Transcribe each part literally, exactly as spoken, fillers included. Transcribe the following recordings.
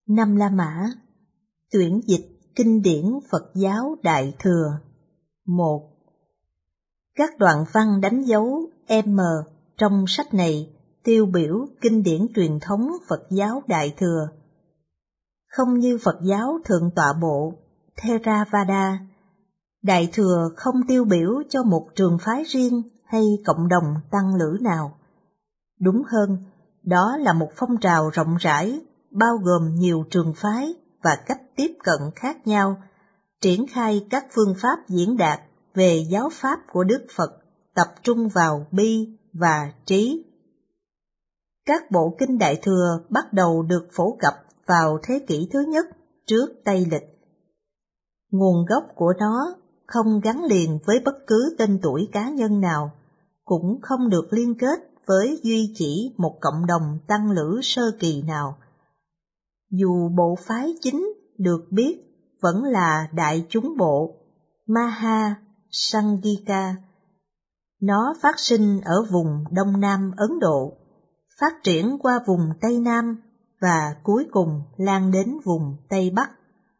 Năm La Mã. Tuyển dịch kinh điển Phật giáo Đại Thừa. Một. Các đoạn văn đánh dấu M trong sách này tiêu biểu kinh điển truyền thống Phật giáo Đại Thừa. Không như Phật giáo Thượng Tọa Bộ, Theravada, Đại Thừa không tiêu biểu cho một trường phái riêng hay cộng đồng tăng lữ nào. Đúng hơn, đó là một phong trào rộng rãi, bao gồm nhiều trường phái và cách tiếp cận khác nhau, triển khai các phương pháp diễn đạt về giáo pháp của Đức Phật, tập trung vào bi và trí. Các bộ kinh Đại Thừa bắt đầu được phổ cập vào thế kỷ thứ nhất trước Tây Lịch. Nguồn gốc của nó không gắn liền với bất cứ tên tuổi cá nhân nào, cũng không được liên kết với duy chỉ một cộng đồng tăng lữ sơ kỳ nào. Dù bộ phái chính được biết vẫn là Đại chúng bộ Maha Sanghika. Nó phát sinh ở vùng Đông Nam Ấn Độ, phát triển qua vùng Tây Nam và cuối cùng lan đến vùng Tây Bắc.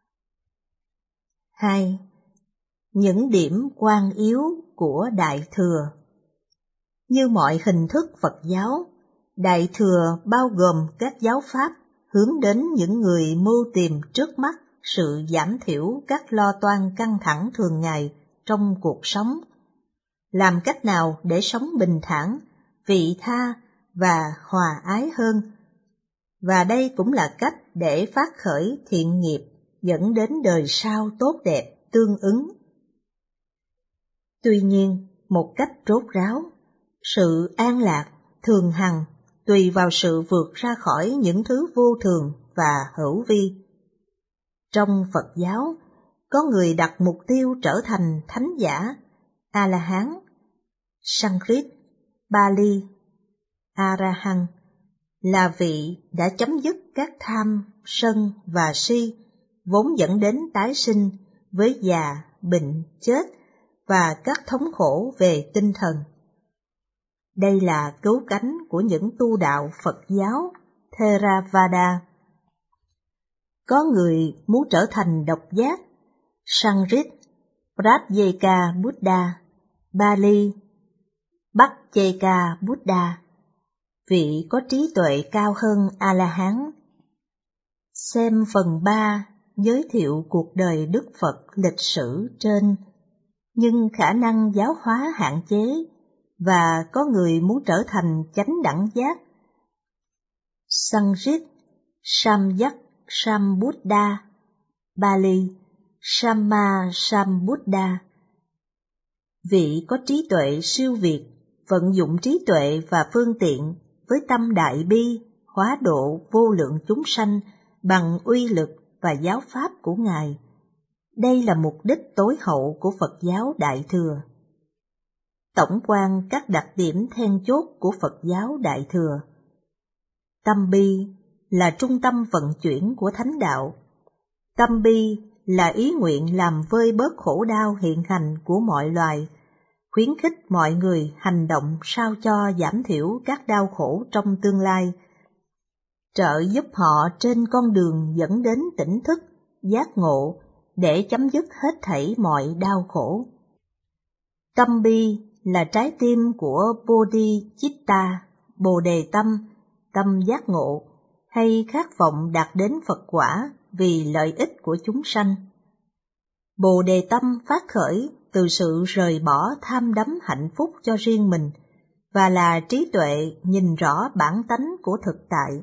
Hai. Những điểm quan yếu của Đại Thừa. Như mọi hình thức Phật giáo, Đại Thừa bao gồm các giáo pháp hướng đến những người mưu tìm trước mắt sự giảm thiểu các lo toan căng thẳng thường ngày trong cuộc sống. Làm cách nào để sống bình thản, vị tha và hòa ái hơn. Và đây cũng là cách để phát khởi thiện nghiệp dẫn đến đời sau tốt đẹp tương ứng. Tuy nhiên, một cách rốt ráo, sự an lạc thường hằng tùy vào sự vượt ra khỏi những thứ vô thường và hữu vi. Trong Phật giáo, có người đặt mục tiêu trở thành thánh giả, A-la-hán, Sanskrit, Pali, A-ra-hăng, là vị đã chấm dứt các tham, sân và si, vốn dẫn đến tái sinh với già, bệnh, chết và các thống khổ về tinh thần. Đây là cứu cánh của những tu đạo Phật giáo Theravada. Có người muốn trở thành độc giác, Sanskrit, Pratyeka Buddha, Pali, Bhakkeka Buddha, vị có trí tuệ cao hơn A-la-hán. Xem phần ba giới thiệu cuộc đời Đức Phật lịch sử trên, nhưng khả năng giáo hóa hạn chế, và có người muốn trở thành chánh đẳng giác. Sanskrit, Samyak Sambuddha, Pali, Samma Sambuddha, vị có trí tuệ siêu việt, vận dụng trí tuệ và phương tiện với tâm đại bi, hóa độ vô lượng chúng sanh bằng uy lực và giáo pháp của Ngài. Đây là mục đích tối hậu của Phật giáo Đại Thừa. Tổng quan các đặc điểm then chốt của Phật giáo Đại Thừa. Tâm bi là trung tâm vận chuyển của thánh đạo. Tâm bi là ý nguyện làm vơi bớt khổ đau hiện hành của mọi loài, khuyến khích mọi người hành động sao cho giảm thiểu các đau khổ trong tương lai, trợ giúp họ trên con đường dẫn đến tỉnh thức, giác ngộ để chấm dứt hết thảy mọi đau khổ. Tâm bi là trái tim của Bodhicitta, Bồ Đề Tâm, tâm giác ngộ, hay khát vọng đạt đến Phật quả vì lợi ích của chúng sanh. Bồ Đề Tâm phát khởi từ sự rời bỏ tham đắm hạnh phúc cho riêng mình, và là trí tuệ nhìn rõ bản tánh của thực tại.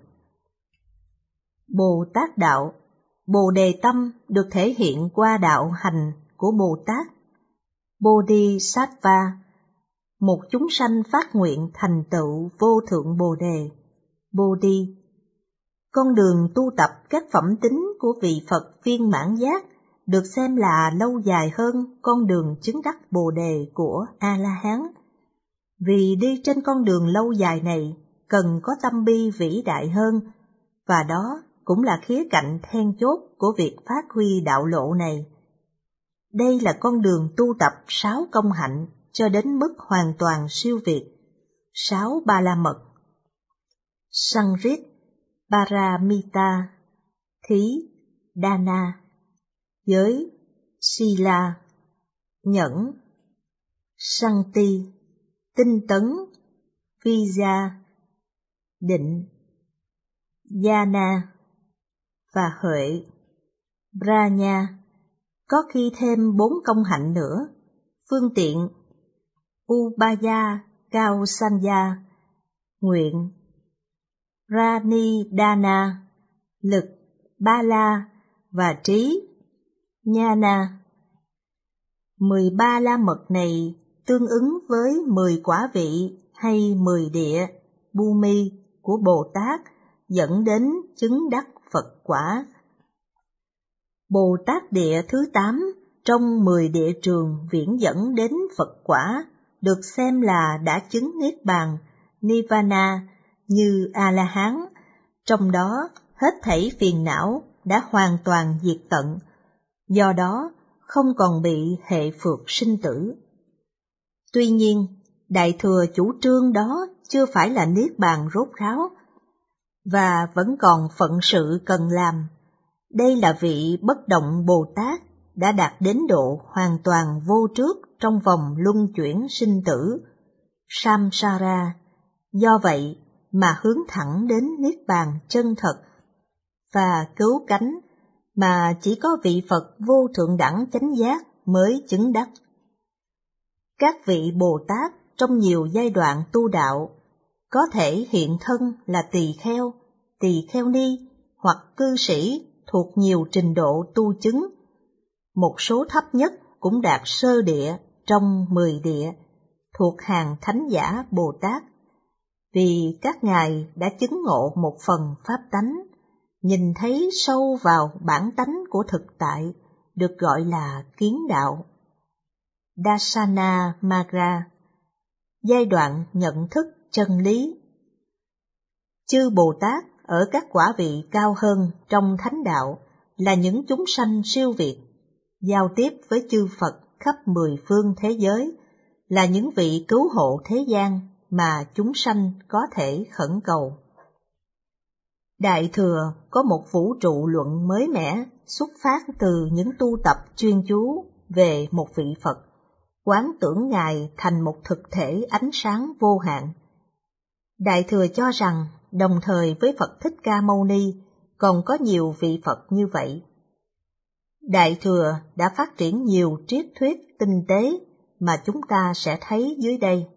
Bồ Tát Đạo, Bồ Đề Tâm được thể hiện qua đạo hành của Bồ Tát, Bodhisattva, một chúng sanh phát nguyện thành tựu vô thượng Bồ Đề, Bodhi. Con đường tu tập các phẩm tính của vị Phật viên mãn giác được xem là lâu dài hơn con đường chứng đắc Bồ Đề của A-la-hán. Vì đi trên con đường lâu dài này cần có tâm bi vĩ đại hơn, và đó cũng là khía cạnh then chốt của việc phát huy đạo lộ này. Đây là con đường tu tập sáu công hạnh cho đến mức hoàn toàn siêu việt, sáu ba la mật. Sanskrit, Paramita, thí, dana, giới, sila, nhẫn, santi, tinh tấn, vija, định, jhana và huệ, prajna, có khi thêm bốn công hạnh nữa, phương tiện, upaya, kausanya, nguyện, pranidhana, lực, bala và trí, nhana. Mười ba la mật này tương ứng với mười quả vị hay mười địa, bhumi của Bồ Tát dẫn đến chứng đắc Phật quả. Bồ Tát địa thứ tám trong mười địa trường viễn dẫn đến Phật quả được xem là đã chứng Niết Bàn, Nirvana như A-la-hán, trong đó hết thảy phiền não đã hoàn toàn diệt tận, do đó không còn bị hệ phược sinh tử. Tuy nhiên, Đại Thừa chủ trương đó chưa phải là Niết Bàn rốt ráo, và vẫn còn phận sự cần làm. Đây là vị bất động Bồ Tát đã đạt đến độ hoàn toàn vô trước trong vòng luân chuyển sinh tử, samsara, do vậy mà hướng thẳng đến Niết Bàn chân thật và cứu cánh mà chỉ có vị Phật vô thượng đẳng chánh giác mới chứng đắc. Các vị Bồ Tát trong nhiều giai đoạn tu đạo có thể hiện thân là tỳ kheo, tỳ kheo ni hoặc cư sĩ thuộc nhiều trình độ tu chứng. Một số thấp nhất cũng đạt sơ địa trong mười địa, thuộc hàng thánh giả Bồ Tát, vì các ngài đã chứng ngộ một phần pháp tánh, nhìn thấy sâu vào bản tánh của thực tại, được gọi là kiến đạo. Dasana Maga, giai đoạn nhận thức chân lý. Chư Bồ Tát ở các quả vị cao hơn trong thánh đạo là những chúng sanh siêu việt, giao tiếp với chư Phật khắp mười phương thế giới, là những vị cứu hộ thế gian mà chúng sanh có thể khẩn cầu. Đại Thừa có một vũ trụ luận mới mẻ xuất phát từ những tu tập chuyên chú về một vị Phật, quán tưởng Ngài thành một thực thể ánh sáng vô hạn. Đại Thừa cho rằng đồng thời với Phật Thích Ca Mâu Ni còn có nhiều vị Phật như vậy. Đại Thừa đã phát triển nhiều triết thuyết tinh tế mà chúng ta sẽ thấy dưới đây.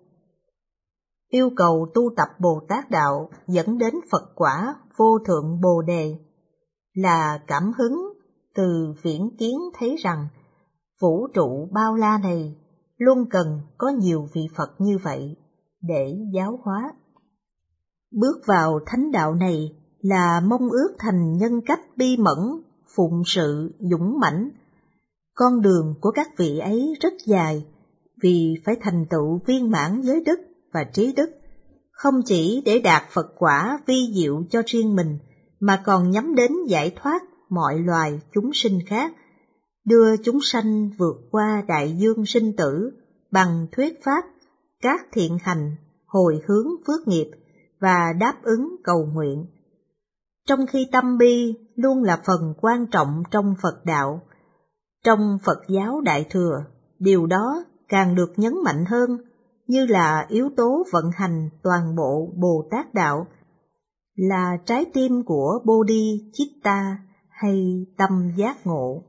Yêu cầu tu tập Bồ Tát đạo dẫn đến Phật quả vô thượng Bồ Đề là cảm hứng từ viễn kiến thấy rằng vũ trụ bao la này luôn cần có nhiều vị Phật như vậy để giáo hóa. Bước vào thánh đạo này là mong ước thành nhân cách bi mẫn, phụng sự, dũng mãnh. Con đường của các vị ấy rất dài, vì phải thành tựu viên mãn giới đức và trí đức, không chỉ để đạt Phật quả vi diệu cho riêng mình, mà còn nhắm đến giải thoát mọi loài chúng sinh khác, đưa chúng sanh vượt qua đại dương sinh tử bằng thuyết pháp, các thiện hành, hồi hướng phước nghiệp và đáp ứng cầu nguyện. Trong khi tâm bi luôn là phần quan trọng trong Phật đạo, trong Phật giáo Đại Thừa, điều đó càng được nhấn mạnh hơn, như là yếu tố vận hành toàn bộ Bồ Tát đạo, là trái tim của Bodhicitta hay tâm giác ngộ.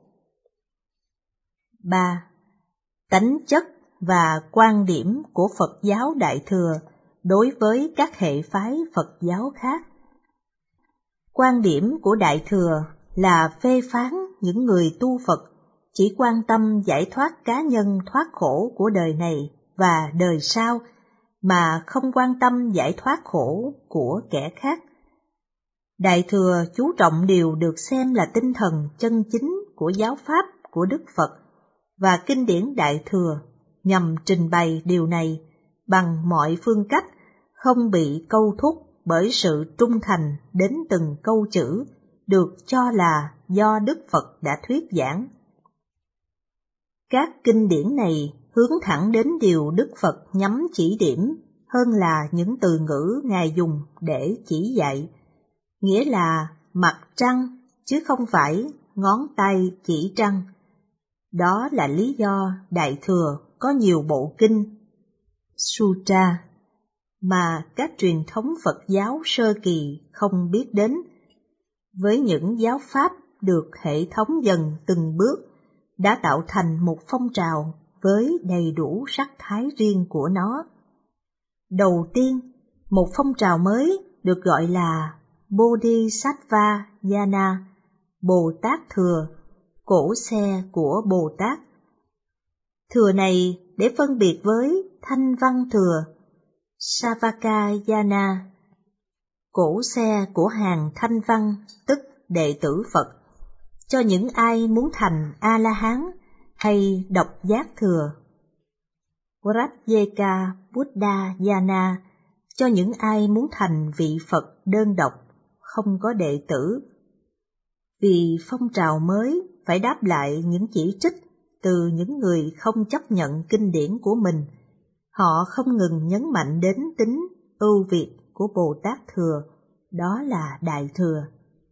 ba. Tánh chất và quan điểm của Phật giáo Đại Thừa đối với các hệ phái Phật giáo khác. Quan điểm của Đại Thừa là phê phán những người tu Phật chỉ quan tâm giải thoát cá nhân thoát khổ của đời này và đời sau, mà không quan tâm giải thoát khổ của kẻ khác. Đại Thừa chú trọng điều được xem là tinh thần chân chính của giáo pháp của Đức Phật và kinh điển Đại Thừa, nhằm trình bày điều này bằng mọi phương cách, không bị câu thúc bởi sự trung thành đến từng câu chữ được cho là do Đức Phật đã thuyết giảng. Các kinh điển này hướng thẳng đến điều Đức Phật nhắm chỉ điểm hơn là những từ ngữ Ngài dùng để chỉ dạy, nghĩa là mặt trăng, chứ không phải ngón tay chỉ trăng. Đó là lý do Đại Thừa có nhiều bộ kinh, sutra, mà các truyền thống Phật giáo sơ kỳ không biết đến. Với những giáo pháp được hệ thống dần từng bước, đã tạo thành một phong trào với đầy đủ sắc thái riêng của nó. Đầu tiên, một phong trào mới được gọi là Bodhisattva Jnana, Bồ Tát Thừa, cổ xe của Bồ Tát. Thừa này để phân biệt với Thanh Văn Thừa, Savaka Jnana, cổ xe của hàng Thanh Văn, tức đệ tử Phật, cho những ai muốn thành A-la-hán hay độc giác thừa. Pratyeka Buddha Jnana, cho những ai muốn thành vị Phật đơn độc, không có đệ tử. Vì phong trào mới phải đáp lại những chỉ trích từ những người không chấp nhận kinh điển của mình, họ không ngừng nhấn mạnh đến tính ưu việt của Bồ Tát Thừa, đó là Đại Thừa.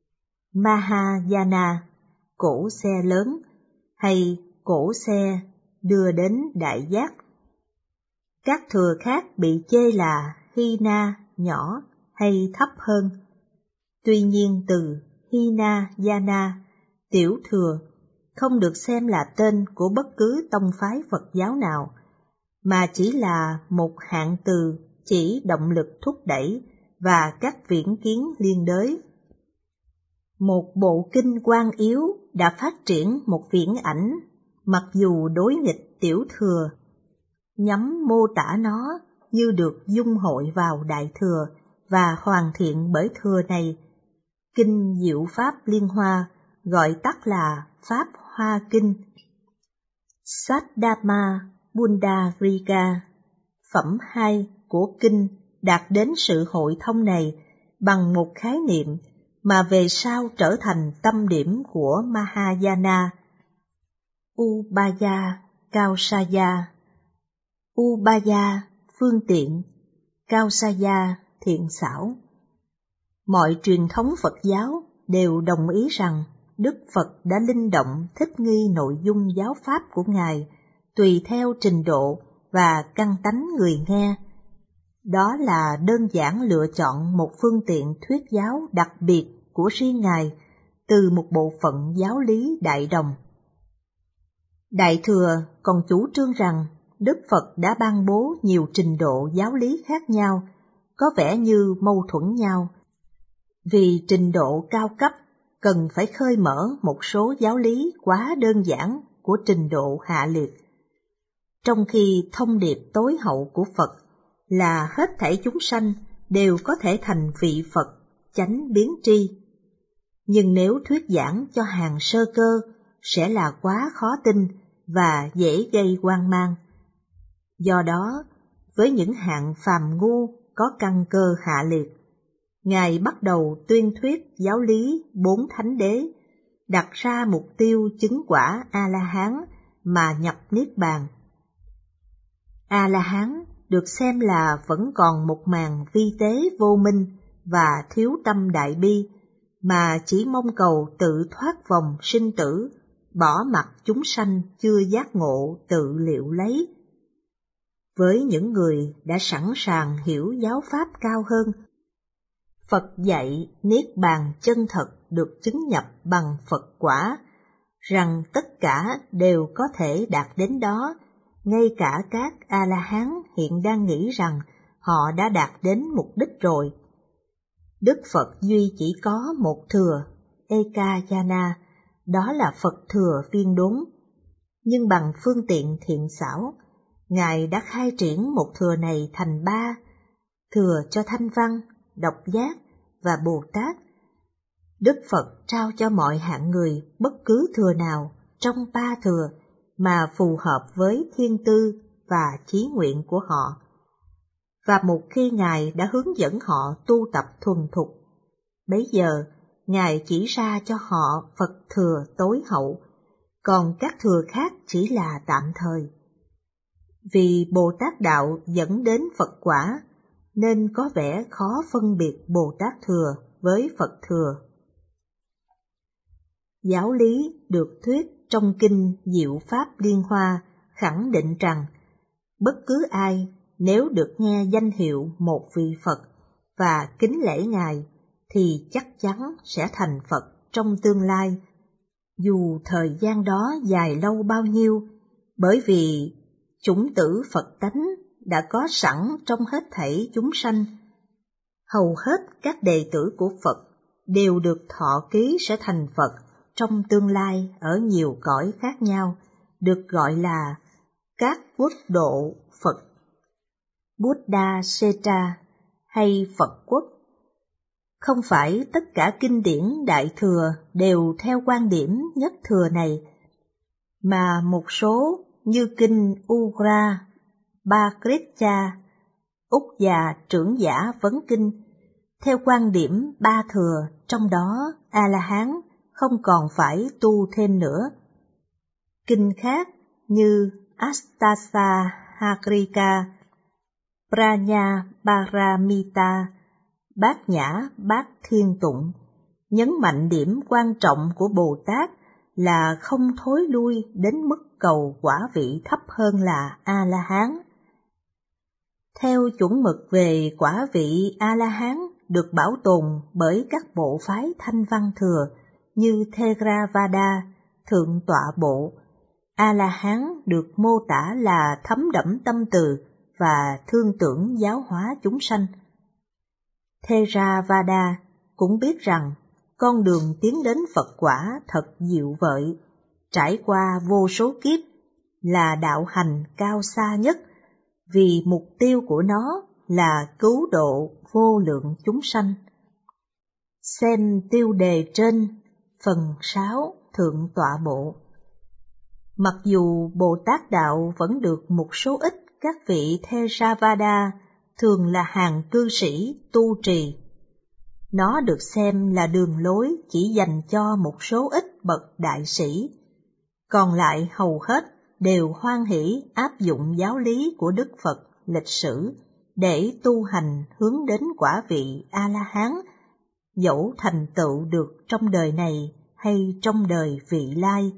Mahayana, cổ xe lớn, hay cổ xe đưa đến đại giác. Các thừa khác bị chê là Hina, nhỏ hay thấp hơn. Tuy nhiên từ Hinayana, tiểu thừa, không được xem là tên của bất cứ tông phái Phật giáo nào, mà chỉ là một hạng từ chỉ động lực thúc đẩy và các viễn kiến liên đới. Một bộ kinh Quan Yếu đã phát triển một viễn ảnh, mặc dù đối nghịch tiểu thừa, nhằm mô tả nó như được dung hội vào Đại Thừa và hoàn thiện bởi thừa này. Kinh Diệu Pháp Liên Hoa, gọi tắt là Pháp Hoa Kinh. Saddhamma Pundarika, phẩm hai của kinh, đạt đến sự hội thông này bằng một khái niệm mà về sau trở thành tâm điểm của Mahayana, Ubaya Kausaya. Ubaya phương tiện, Kausaya thiện xảo. Mọi truyền thống Phật giáo đều đồng ý rằng Đức Phật đã linh động thích nghi nội dung giáo pháp của Ngài tùy theo trình độ và căn tánh người nghe. Đó là đơn giản lựa chọn một phương tiện thuyết giáo đặc biệt của riêng Ngài từ một bộ phận giáo lý đại đồng. Đại Thừa còn chủ trương rằng Đức Phật đã ban bố nhiều trình độ giáo lý khác nhau, có vẻ như mâu thuẫn nhau, vì trình độ cao cấp cần phải khơi mở một số giáo lý quá đơn giản của trình độ hạ liệt, trong khi thông điệp tối hậu của Phật là hết thảy chúng sanh đều có thể thành vị Phật chánh biến tri. Nhưng nếu thuyết giảng cho hàng sơ cơ sẽ là quá khó tin và dễ gây hoang mang. Do đó, với những hạng phàm ngu có căn cơ hạ liệt, Ngài bắt đầu tuyên thuyết giáo lý bốn thánh đế, đặt ra mục tiêu chứng quả A-la-hán mà nhập Niết Bàn. A-la-hán được xem là vẫn còn một màn vi tế vô minh và thiếu tâm đại bi, mà chỉ mong cầu tự thoát vòng sinh tử, bỏ mặc chúng sanh chưa giác ngộ tự liệu lấy. Với những người đã sẵn sàng hiểu giáo pháp cao hơn, Phật dạy Niết Bàn chân thật được chứng nhập bằng Phật quả, rằng tất cả đều có thể đạt đến đó, ngay cả các A-la-hán hiện đang nghĩ rằng họ đã đạt đến mục đích rồi. Đức Phật duy chỉ có một thừa, Ekayana, đó là Phật thừa viên đốn. Nhưng bằng phương tiện thiện xảo, Ngài đã khai triển một thừa này thành ba, thừa cho Thanh Văn, Độc Giác và Bồ Tát. Đức Phật trao cho mọi hạng người bất cứ thừa nào trong ba thừa mà phù hợp với thiên tư và chí nguyện của họ. Và một khi Ngài đã hướng dẫn họ tu tập thuần thục, bấy giờ Ngài chỉ ra cho họ Phật thừa tối hậu, còn các thừa khác chỉ là tạm thời. Vì Bồ Tát đạo dẫn đến Phật quả, nên có vẻ khó phân biệt Bồ Tát thừa với Phật thừa. Giáo lý được thuyết trong kinh Diệu Pháp Liên Hoa khẳng định rằng bất cứ ai nếu được nghe danh hiệu một vị Phật và kính lễ Ngài thì chắc chắn sẽ thành Phật trong tương lai, dù thời gian đó dài lâu bao nhiêu, bởi vì chủng tử Phật tánh đã có sẵn trong hết thảy chúng sanh. Hầu hết các đệ tử của Phật đều được thọ ký sẽ thành Phật trong tương lai ở nhiều cõi khác nhau, được gọi là các quốc độ Phật, Buddha Seta hay Phật quốc. Không phải tất cả kinh điển Đại Thừa đều theo quan điểm nhất thừa này, mà một số như kinh Ugra, Bhagavad, Úc Già Trưởng Giả Vấn Kinh, theo quan điểm ba thừa, trong đó A-la-hán không còn phải tu thêm nữa. Kinh khác như Astasa Hakrika, Pranya Paramita, Bát Nhã Bát Thiên Tụng nhấn mạnh điểm quan trọng của Bồ Tát là không thối lui đến mức cầu quả vị thấp hơn là A-la-hán. Theo chuẩn mực về quả vị A-la-hán được bảo tồn bởi các bộ phái Thanh Văn Thừa như Theravada, Thượng Tọa Bộ, A-la-hán được mô tả là thấm đẫm tâm từ và thương tưởng giáo hóa chúng sanh. Theravada cũng biết rằng con đường tiến đến Phật quả thật diệu vợi, trải qua vô số kiếp, là đạo hành cao xa nhất, vì mục tiêu của nó là cứu độ vô lượng chúng sanh. Xem tiêu đề trên phần sáu Thượng Tọa Bộ. Mặc dù Bồ Tát Đạo vẫn được một số ít các vị Theravada, thường là hàng cư sĩ, tu trì, nó được xem là đường lối chỉ dành cho một số ít bậc đại sĩ, còn lại hầu hết đều hoan hỷ áp dụng giáo lý của Đức Phật lịch sử để tu hành hướng đến quả vị A-la-hán, dẫu thành tựu được trong đời này hay trong đời vị lai.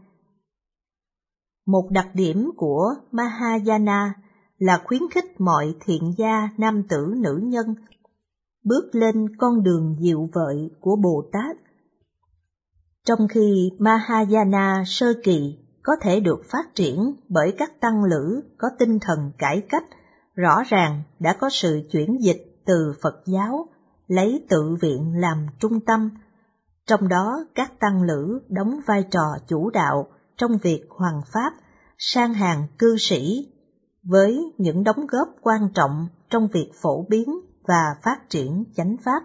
Một đặc điểm của Mahayana là khuyến khích mọi thiện gia nam tử nữ nhân bước lên con đường diệu vợi của Bồ Tát. Trong khi Mahayana sơ kỳ có thể được phát triển bởi các tăng lữ có tinh thần cải cách, rõ ràng đã có sự chuyển dịch từ Phật giáo, lấy tự viện làm trung tâm, trong đó các tăng lữ đóng vai trò chủ đạo trong việc hoằng pháp sang hàng cư sĩ, với những đóng góp quan trọng trong việc phổ biến và phát triển chánh pháp.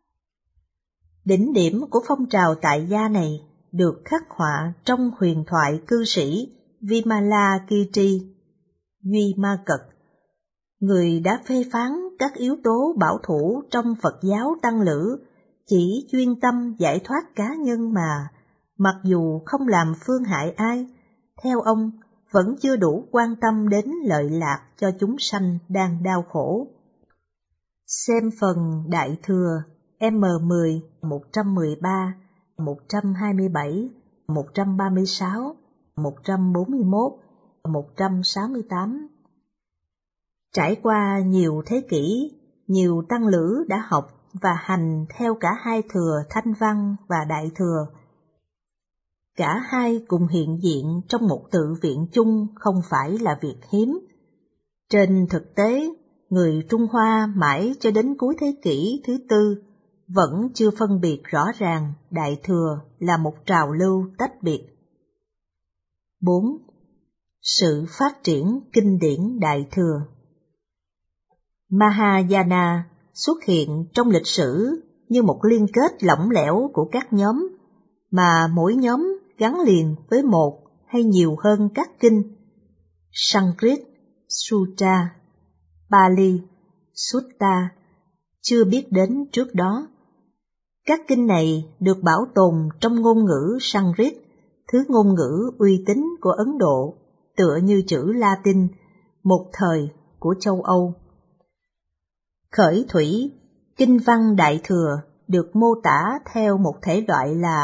Đỉnh điểm của phong trào tại gia này được khắc họa trong huyền thoại cư sĩ Vimalakirti, Duy Ma Cật, người đã phê phán các yếu tố bảo thủ trong Phật giáo tăng lữ chỉ chuyên tâm giải thoát cá nhân mà, mặc dù không làm phương hại ai, theo ông vẫn chưa đủ quan tâm đến lợi lạc cho chúng sanh đang đau khổ. Xem phần Đại Thừa M mười, một trăm mười ba, một trăm hai mươi bảy, một trăm ba mươi sáu, một trăm bốn mươi mốt, một trăm sáu mươi tám. Trải qua nhiều thế kỷ, nhiều tăng lữ đã học và hành theo cả hai thừa Thanh Văn và Đại Thừa. Cả hai cùng hiện diện trong một tự viện chung không phải là việc hiếm. Trên thực tế, người Trung Hoa mãi cho đến cuối thế kỷ thứ tư vẫn chưa phân biệt rõ ràng Đại Thừa là một trào lưu tách biệt. bốn. Sự phát triển kinh điển Đại Thừa. Mahayana xuất hiện trong lịch sử như một liên kết lỏng lẻo của các nhóm, mà mỗi nhóm gắn liền với một hay nhiều hơn các kinh Sanskrit, Sutra, Pali, Sutta chưa biết đến trước đó. Các kinh này được bảo tồn trong ngôn ngữ Sanskrit, thứ ngôn ngữ uy tín của Ấn Độ, tựa như chữ Latin một thời của châu Âu. Khởi thủy, kinh văn Đại Thừa được mô tả theo một thể loại là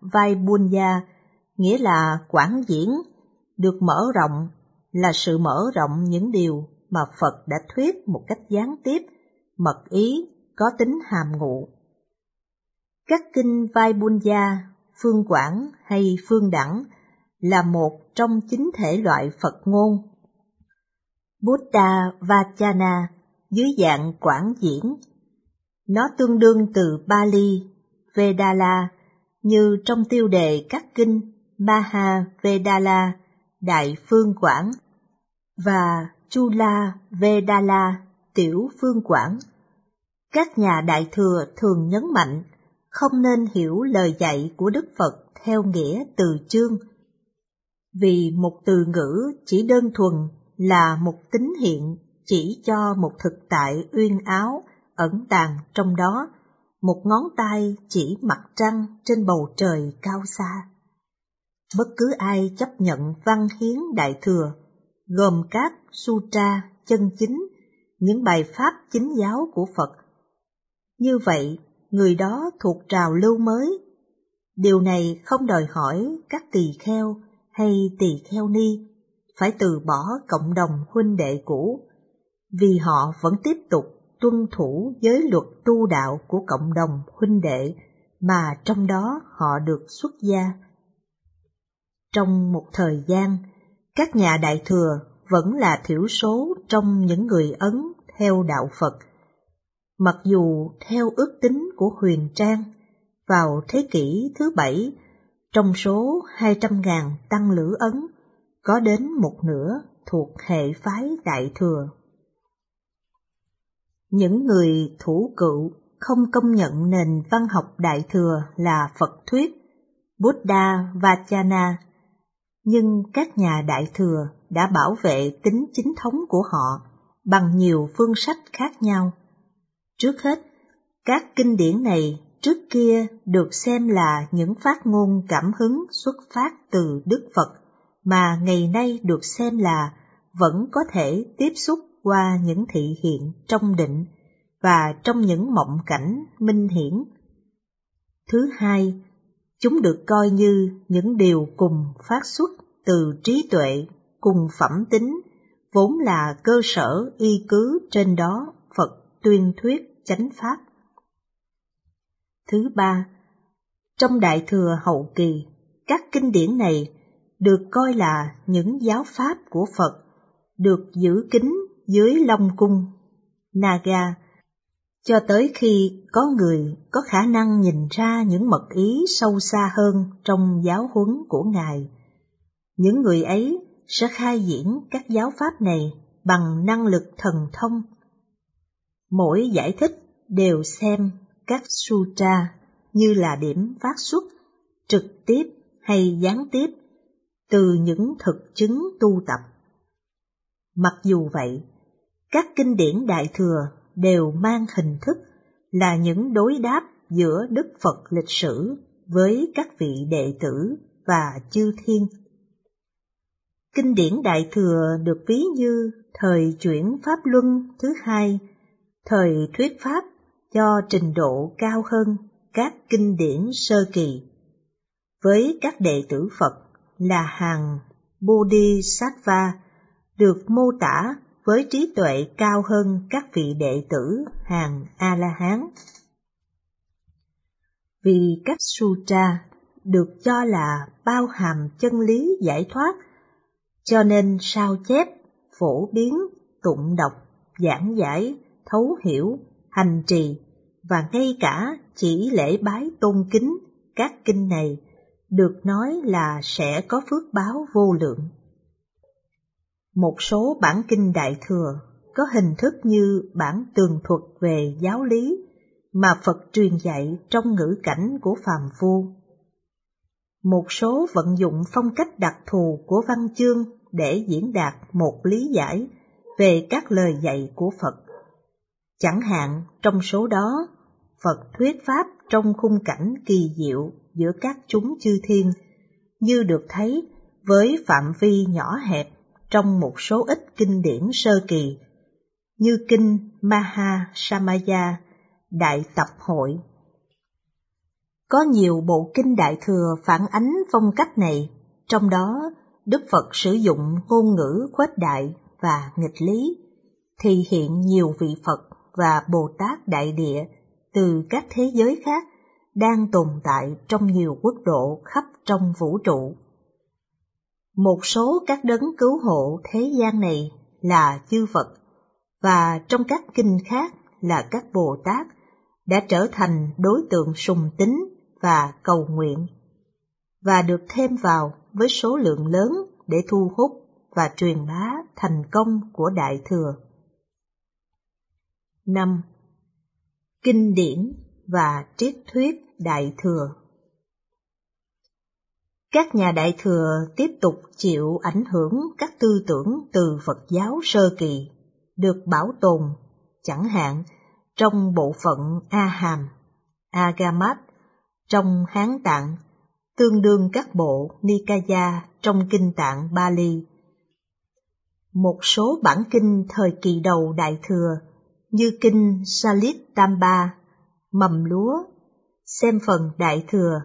Vaibhunya nghĩa là quảng diễn, được mở rộng, là sự mở rộng những điều mà Phật đã thuyết một cách gián tiếp, mật ý, có tính hàm ngụ. Các kinh Vaibhunya, phương quảng hay phương đẳng là một trong chín thể loại Phật ngôn. Buddha Vachana dưới dạng quảng diễn, nó tương đương từ Pali, Vedala như trong tiêu đề các kinh Mahavedala, Đại Phương Quảng và Chula Vedala, Tiểu Phương Quảng. Các nhà Đại Thừa thường nhấn mạnh không nên hiểu lời dạy của Đức Phật theo nghĩa từ chương, vì một từ ngữ chỉ đơn thuần là một tín hiện chỉ cho một thực tại uyên áo ẩn tàng trong đó, một ngón tay chỉ mặt trăng trên bầu trời cao xa. Bất cứ ai chấp nhận văn hiến Đại Thừa, gồm các sutra chân chính, những bài pháp chính giáo của Phật, như vậy người đó thuộc trào lưu mới. Điều này không đòi hỏi các tỳ kheo hay tỳ kheo ni phải từ bỏ cộng đồng huynh đệ cũ, vì họ vẫn tiếp tục tuân thủ giới luật tu đạo của cộng đồng huynh đệ mà trong đó họ được xuất gia. Trong một thời gian, các nhà Đại Thừa vẫn là thiểu số trong những người Ấn theo đạo Phật. Mặc dù theo ước tính của Huyền Trang, vào thế kỷ thứ bảy, trong số hai trăm nghìn tăng lữ Ấn, có đến một nửa thuộc hệ phái Đại Thừa. Những người thủ cựu không công nhận nền văn học Đại Thừa là Phật thuyết, Buddha Vachana, nhưng các nhà Đại Thừa đã bảo vệ tính chính thống của họ bằng nhiều phương sách khác nhau. Trước hết, các kinh điển này trước kia được xem là những phát ngôn cảm hứng xuất phát từ Đức Phật, mà ngày nay được xem là vẫn có thể tiếp xúc qua những thị hiện trong định và trong những mộng cảnh minh hiển. Thứ hai, chúng được coi như những điều cùng phát xuất từ trí tuệ, cùng phẩm tính, vốn là cơ sở y cứ trên đó Phật tuyên thuyết chánh pháp. Thứ ba, trong Đại Thừa hậu kỳ, các kinh điển này được coi là những giáo pháp của Phật, được giữ kín dưới Long Cung, Naga, cho tới khi có người có khả năng nhìn ra những mật ý sâu xa hơn trong giáo huấn của Ngài. Những người ấy sẽ khai diễn các giáo pháp này bằng năng lực thần thông. Mỗi giải thích đều xem các sutra như là điểm phát xuất, trực tiếp hay gián tiếp, từ những thực chứng tu tập. Mặc dù vậy, các kinh điển Đại Thừa đều mang hình thức là những đối đáp giữa Đức Phật lịch sử với các vị đệ tử và chư thiên. Kinh điển Đại Thừa được ví như thời chuyển Pháp Luân thứ hai, thời thuyết Pháp cho trình độ cao hơn các kinh điển sơ kỳ. Với các đệ tử Phật là hàng Bodhisattva, được mô tả với trí tuệ cao hơn các vị đệ tử hàng A-la-hán. Vì các sutra được cho là bao hàm chân lý giải thoát, cho nên sao chép, phổ biến, tụng đọc, giảng giải, thấu hiểu, hành trì và ngay cả chỉ lễ bái tôn kính các kinh này được nói là sẽ có phước báo vô lượng. Một số bản kinh Đại Thừa có hình thức như bản tường thuật về giáo lý mà Phật truyền dạy trong ngữ cảnh của phàm phu. Một số vận dụng phong cách đặc thù của văn chương để diễn đạt một lý giải về các lời dạy của Phật. Chẳng hạn trong số đó, Phật thuyết pháp trong khung cảnh kỳ diệu giữa các chúng chư thiên, như được thấy với phạm vi nhỏ hẹp trong một số ít kinh điển sơ kỳ, như kinh Mahasamaya, Đại Tập Hội. Có nhiều bộ kinh Đại Thừa phản ánh phong cách này, trong đó Đức Phật sử dụng ngôn ngữ khuếch đại và nghịch lý, thì hiện nhiều vị Phật và Bồ Tát Đại Địa từ các thế giới khác đang tồn tại trong nhiều quốc độ khắp trong vũ trụ. Một số các đấng cứu hộ thế gian này là chư Phật, và trong các kinh khác là các Bồ Tát đã trở thành đối tượng sùng tín và cầu nguyện, và được thêm vào với số lượng lớn để thu hút và truyền bá thành công của Đại Thừa. năm. Kinh điển và triết thuyết Đại Thừa. Các nhà Đại Thừa tiếp tục chịu ảnh hưởng các tư tưởng từ Phật giáo sơ kỳ, được bảo tồn, chẳng hạn trong bộ phận A Hàm, Agamat trong Hán Tạng, tương đương các bộ Nikaya trong Kinh Tạng Bali. Một số bản kinh thời kỳ đầu Đại Thừa như kinh Salittamba, mầm lúa, xem phần Đại Thừa,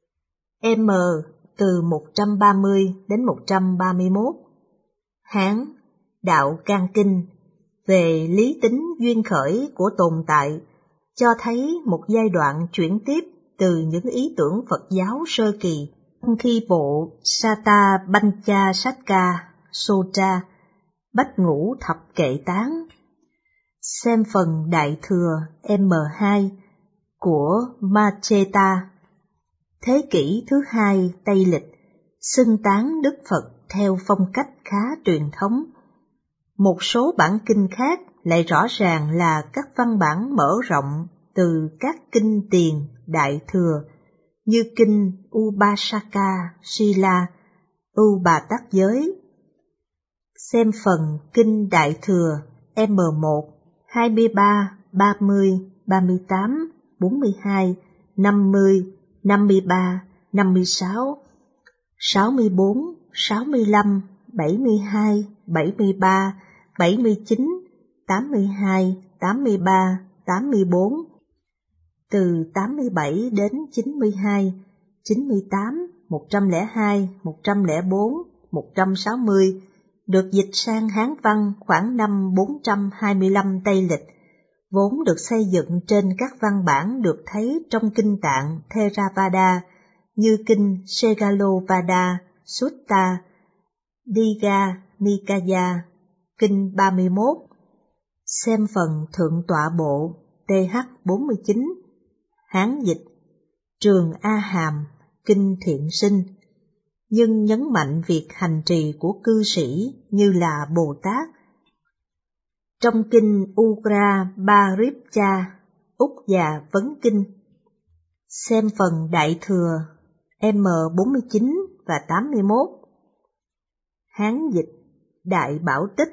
M từ một trăm ba mươi đến một trăm ba mươi mốt, Hán, Đạo Can Kinh, về lý tính duyên khởi của tồn tại, cho thấy một giai đoạn chuyển tiếp từ những ý tưởng Phật giáo sơ kỳ, khi bộ Sata Pancha Satka Sotra, Bách Ngũ Thập Kệ Tán, xem phần Đại Thừa M hai của Macheta, thế kỷ thứ hai Tây Lịch, xưng tán Đức Phật theo phong cách khá truyền thống. Một số bản kinh khác lại rõ ràng là các văn bản mở rộng từ các kinh tiền Đại Thừa như kinh Upasaka Sila, U Bà Tát Giới, xem phần kinh Đại Thừa M một, hai mươi ba, ba mươi, ba mươi tám, bốn mươi hai, năm mươi, năm mươi ba, năm mươi sáu, sáu mươi bốn, sáu mươi lăm, bảy mươi hai, bảy mươi ba, bảy mươi chín, tám mươi hai, tám mươi ba, tám mươi bốn, từ tám mươi bảy đến chín mươi hai, chín mươi tám, một trăm lẻ hai, một trăm lẻ bốn, một trăm sáu mươi, được dịch sang Hán văn khoảng năm bốn trăm hai mươi lăm Tây Lịch, vốn được xây dựng trên các văn bản được thấy trong kinh tạng Theravada như kinh Seghalovada Sutta, Digha Nikaya, kinh ba mươi mốt, xem phần Thượng Tọa Bộ T H bốn mươi chín, Hán dịch, Trường A Hàm, kinh Thiện Sinh, nhưng nhấn mạnh việc hành trì của cư sĩ như là Bồ Tát. Trong kinh Ugra Paripcha, Úc Già Vấn Kinh, xem phần Đại Thừa M bốn mươi chín và tám mươi mốt, Hán dịch, Đại Bảo Tích,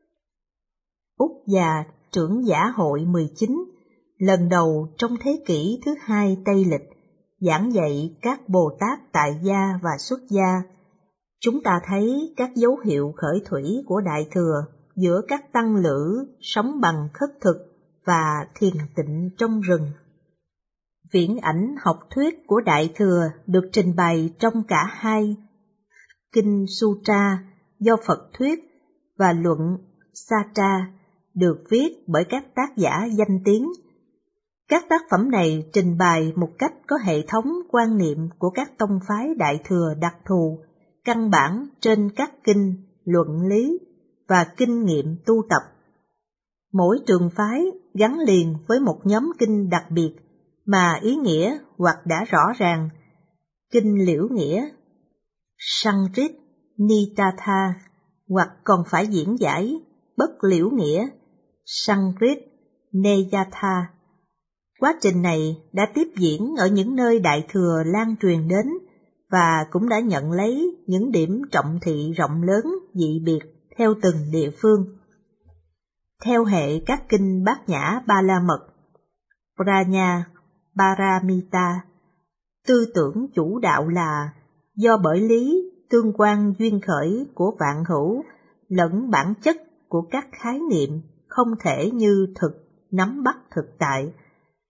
Úc Già Trưởng Giả Hội mười chín, lần đầu trong thế kỷ thứ hai Tây Lịch, giảng dạy các Bồ Tát tại gia và xuất gia. Chúng ta thấy các dấu hiệu khởi thủy của Đại Thừa giữa các tăng lữ sống bằng khất thực và thiền tịnh trong rừng. Viễn ảnh học thuyết của Đại Thừa được trình bày trong cả hai kinh Sutra do Phật thuyết và luận Satra được viết bởi các tác giả danh tiếng. Các tác phẩm này trình bày một cách có hệ thống quan niệm của các tông phái Đại Thừa đặc thù, căn bản trên các kinh, luận lý và kinh nghiệm tu tập. Mỗi trường phái gắn liền với một nhóm kinh đặc biệt mà ý nghĩa hoặc đã rõ ràng. Kinh liễu nghĩa, Sanskrit Nitatha, hoặc còn phải diễn giải bất liễu nghĩa, Sanskrit Neyatha. Quá trình này đã tiếp diễn ở những nơi Đại Thừa lan truyền đến và cũng đã nhận lấy những điểm trọng thị rộng lớn dị biệt theo từng địa phương. Theo hệ các kinh Bát Nhã Ba La Mật, Prajna Paramita, tư tưởng chủ đạo là do bởi lý tương quan duyên khởi của vạn hữu lẫn bản chất của các khái niệm không thể như thực nắm bắt thực tại.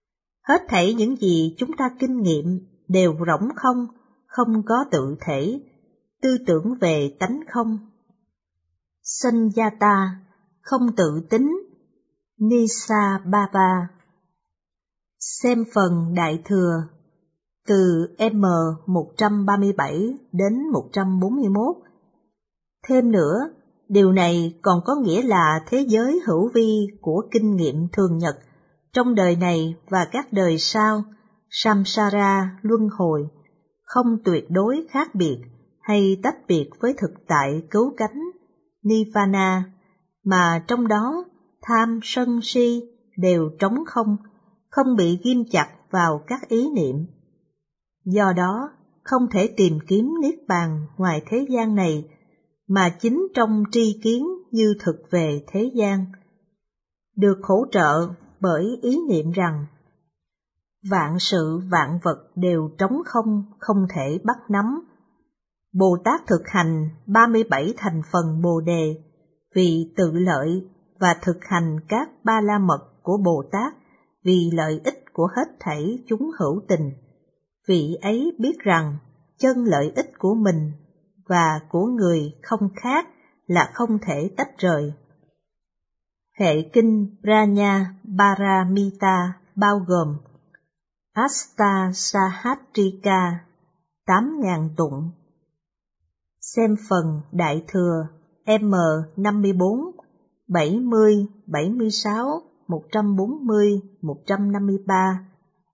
Hết thảy những gì chúng ta kinh nghiệm đều rỗng không, không có tự thể, tư tưởng về tánh không. Sunyata, không tự tính, Nisabhava. Xem phần Đại Thừa từ M một trăm ba mươi bảy đến một trăm bốn mươi mốt. Thêm nữa, điều này còn có nghĩa là thế giới hữu vi của kinh nghiệm thường nhật trong đời này và các đời sau, samsara luân hồi, không tuyệt đối khác biệt hay tách biệt với thực tại cứu cánh, nirvana, mà trong đó tham sân si đều trống không, không bị ghim chặt vào các ý niệm. Do đó, không thể tìm kiếm niết bàn ngoài thế gian này, mà chính trong tri kiến như thực về thế gian, được hỗ trợ bởi ý niệm rằng vạn sự vạn vật đều trống không, không thể bắt nắm. Bồ Tát thực hành ba mươi bảy thành phần Bồ Đề vì tự lợi và thực hành các ba la mật của Bồ Tát vì lợi ích của hết thảy chúng hữu tình. Vị ấy biết rằng chân lợi ích của mình và của người không khác là không thể tách rời. Hệ kinh Prajna Paramita bao gồm Asta Sahatrika, tám ngàn tụng. Xem phần Đại Thừa M năm mươi bốn, bảy mươi, bảy mươi sáu, một trăm bốn mươi, một trăm năm mươi ba.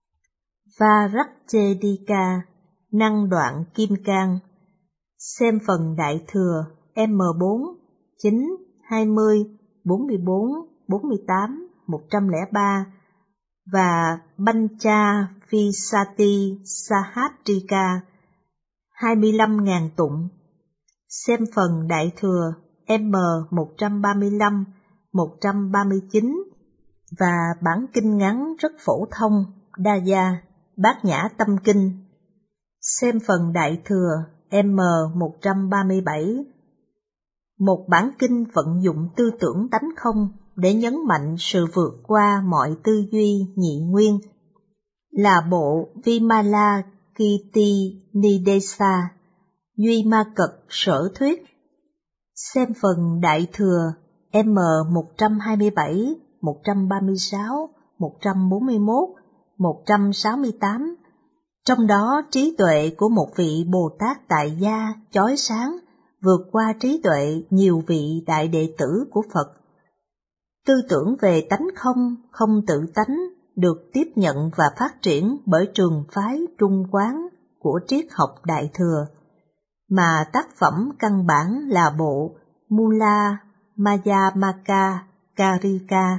Varacchedika, năng đoạn kim cang. Xem phần Đại Thừa M bốn, chín, hai mươi, bốn mươi bốn, bốn mươi tám, một trăm lẻ ba và Pancha Visati Sahatrika, hai mươi lăm ngàn tụng. Xem phần Đại Thừa M một trăm ba mươi lăm, một trăm ba mươi chín và bản kinh ngắn rất phổ thông Daya, Bát Nhã Tâm Kinh. Xem phần Đại Thừa M một trăm ba mươi bảy, một bản kinh vận dụng tư tưởng tánh không để nhấn mạnh sự vượt qua mọi tư duy nhị nguyên, là bộ Vimala Kiti Nidesa, Duy Ma Cật Sở Thuyết. Xem phần Đại Thừa M một trăm hai mươi bảy, một trăm ba mươi sáu, một trăm bốn mươi mốt, một trăm sáu mươi tám. Trong đó trí tuệ của một vị Bồ Tát tại gia chói sáng vượt qua trí tuệ nhiều vị đại đệ tử của Phật. Tư tưởng về tánh không, không tự tánh được tiếp nhận và phát triển bởi trường phái Trung Quán của triết học Đại Thừa, mà tác phẩm căn bản là bộ Mula Mayamaka Karika,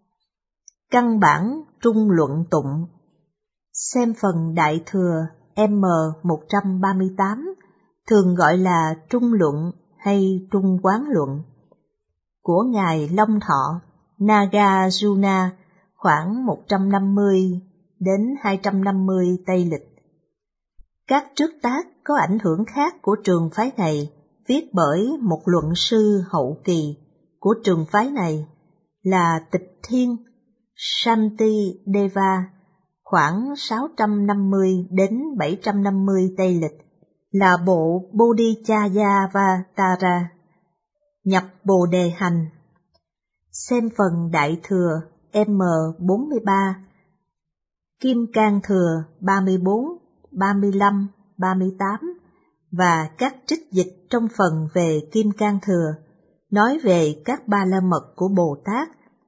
căn bản Trung Luận Tụng. Xem phần Đại Thừa M một trăm ba mươi tám, thường gọi là Trung Luận hay Trung Quán Luận, của Ngài Long Thọ Nagarjuna, khoảng một trăm năm mươi đến hai trăm năm mươi Tây Lịch. Các trước tác có ảnh hưởng khác của trường phái này viết bởi một luận sư hậu kỳ của trường phái này là Tịch Thiên Shanti Deva, khoảng sáu trăm năm mươi đến bảy trăm năm mươi Tây Lịch, là bộ Bodhicharyavatara, nhập Bồ Đề Hành. Xem phần Đại Thừa M bốn mươi ba, Kim Cang Thừa ba mươi bốn, ba mươi lăm, ba mươi tám và các trích dịch trong phần về Kim Cang Thừa nói về các ba la mật của Bồ Tát,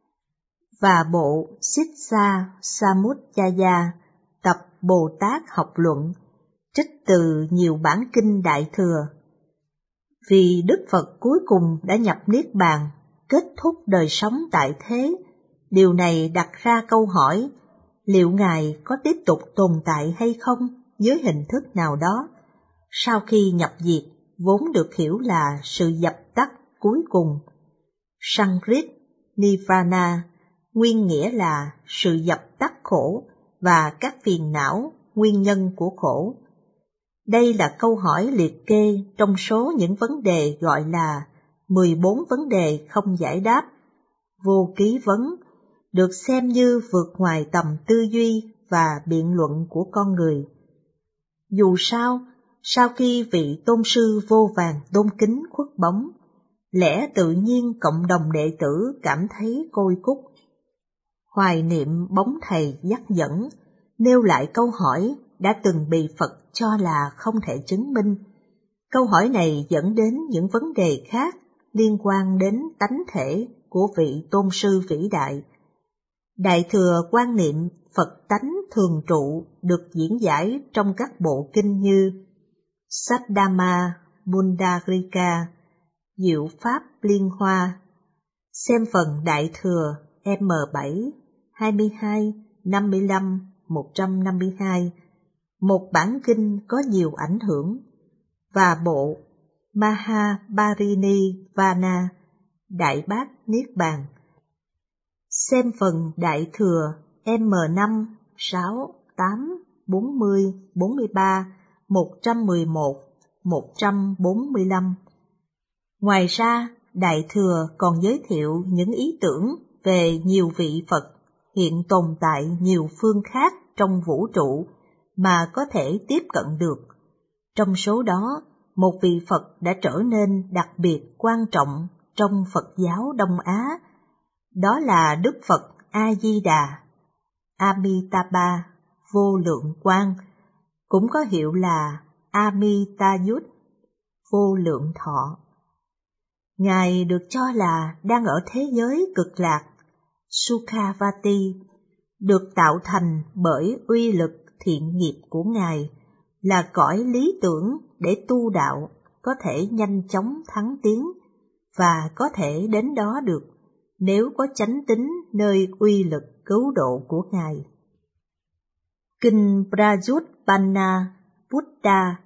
và bộ Sissa Samutchaya, tập Bồ Tát học luận, trích từ nhiều bản kinh Đại Thừa. Vì Đức Phật cuối cùng đã nhập Niết Bàn, kết thúc đời sống tại thế, điều này đặt ra câu hỏi, liệu Ngài có tiếp tục tồn tại hay không dưới hình thức nào đó, sau khi nhập diệt, vốn được hiểu là sự dập tắt cuối cùng. Sanskrit Nirvana nguyên nghĩa là sự dập tắt khổ và các phiền não, nguyên nhân của khổ. Đây là câu hỏi liệt kê trong số những vấn đề gọi là mười bốn vấn đề không giải đáp, vô ký vấn, được xem như vượt ngoài tầm tư duy và biện luận của con người. Dù sao, sau khi vị tôn sư vô vàn tôn kính khuất bóng, lẽ tự nhiên cộng đồng đệ tử cảm thấy côi cút. Hoài niệm bóng thầy dắt dẫn, nêu lại câu hỏi đã từng bị Phật cho là không thể chứng minh. Câu hỏi này dẫn đến những vấn đề khác liên quan đến tánh thể của vị tôn sư vĩ đại. Đại thừa quan niệm Phật tánh thường trụ được diễn giải trong các bộ kinh như Saddhamma Pundarika, Diệu Pháp Liên Hoa. Xem phần Đại thừa M bảy, hai mươi hai, năm mươi lăm, một trăm năm mươi hai, một bản kinh có nhiều ảnh hưởng, và bộ Mahabharinivana, Đại Bát Niết Bàn. Xem phần Đại thừa M năm, sáu, tám, bốn mươi, bốn mươi ba, một trăm mười một, một trăm bốn mươi lăm. Ngoài ra, Đại thừa còn giới thiệu những ý tưởng về nhiều vị Phật hiện tồn tại nhiều phương khác trong vũ trụ mà có thể tiếp cận được. Trong số đó, một vị Phật đã trở nên đặc biệt quan trọng trong Phật giáo Đông Á, đó là Đức Phật A-di-đà, Amitabha, vô lượng quang, cũng có hiệu là Amitayut, vô lượng thọ. Ngài được cho là đang ở thế giới cực lạc, Sukhavati, được tạo thành bởi uy lực thiện nghiệp của Ngài, là cõi lý tưởng để tu đạo có thể nhanh chóng thắng tiến và có thể đến đó được nếu có chánh tín nơi uy lực cứu độ của Ngài. Kinh Prajutpanna Buddha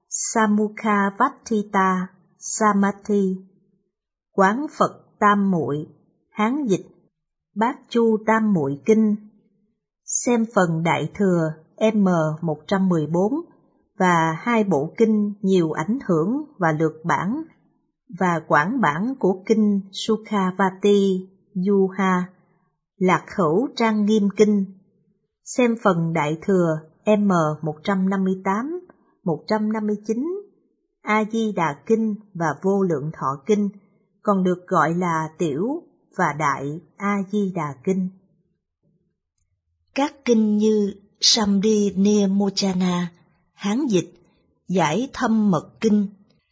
Samukhavatthita Samadhi, Quán Phật Tam Muội, Hán dịch Bát Chu Tam Muội Kinh. Xem phần Đại thừa M một trăm mười bốn và hai bộ kinh nhiều ảnh hưởng và lược bản và quảng bản của kinh Sukhavati Yuha, Lạc Hữu Trang Nghiêm Kinh. Xem phần Đại thừa M một trăm năm mươi tám, một trăm năm mươi chín, A-di-đà Kinh và Vô Lượng Thọ Kinh, còn được gọi là Tiểu và Đại A-di-đà Kinh. Các kinh như Samdi Nirmochana, Hán dịch Giải Thâm Mật Kinh.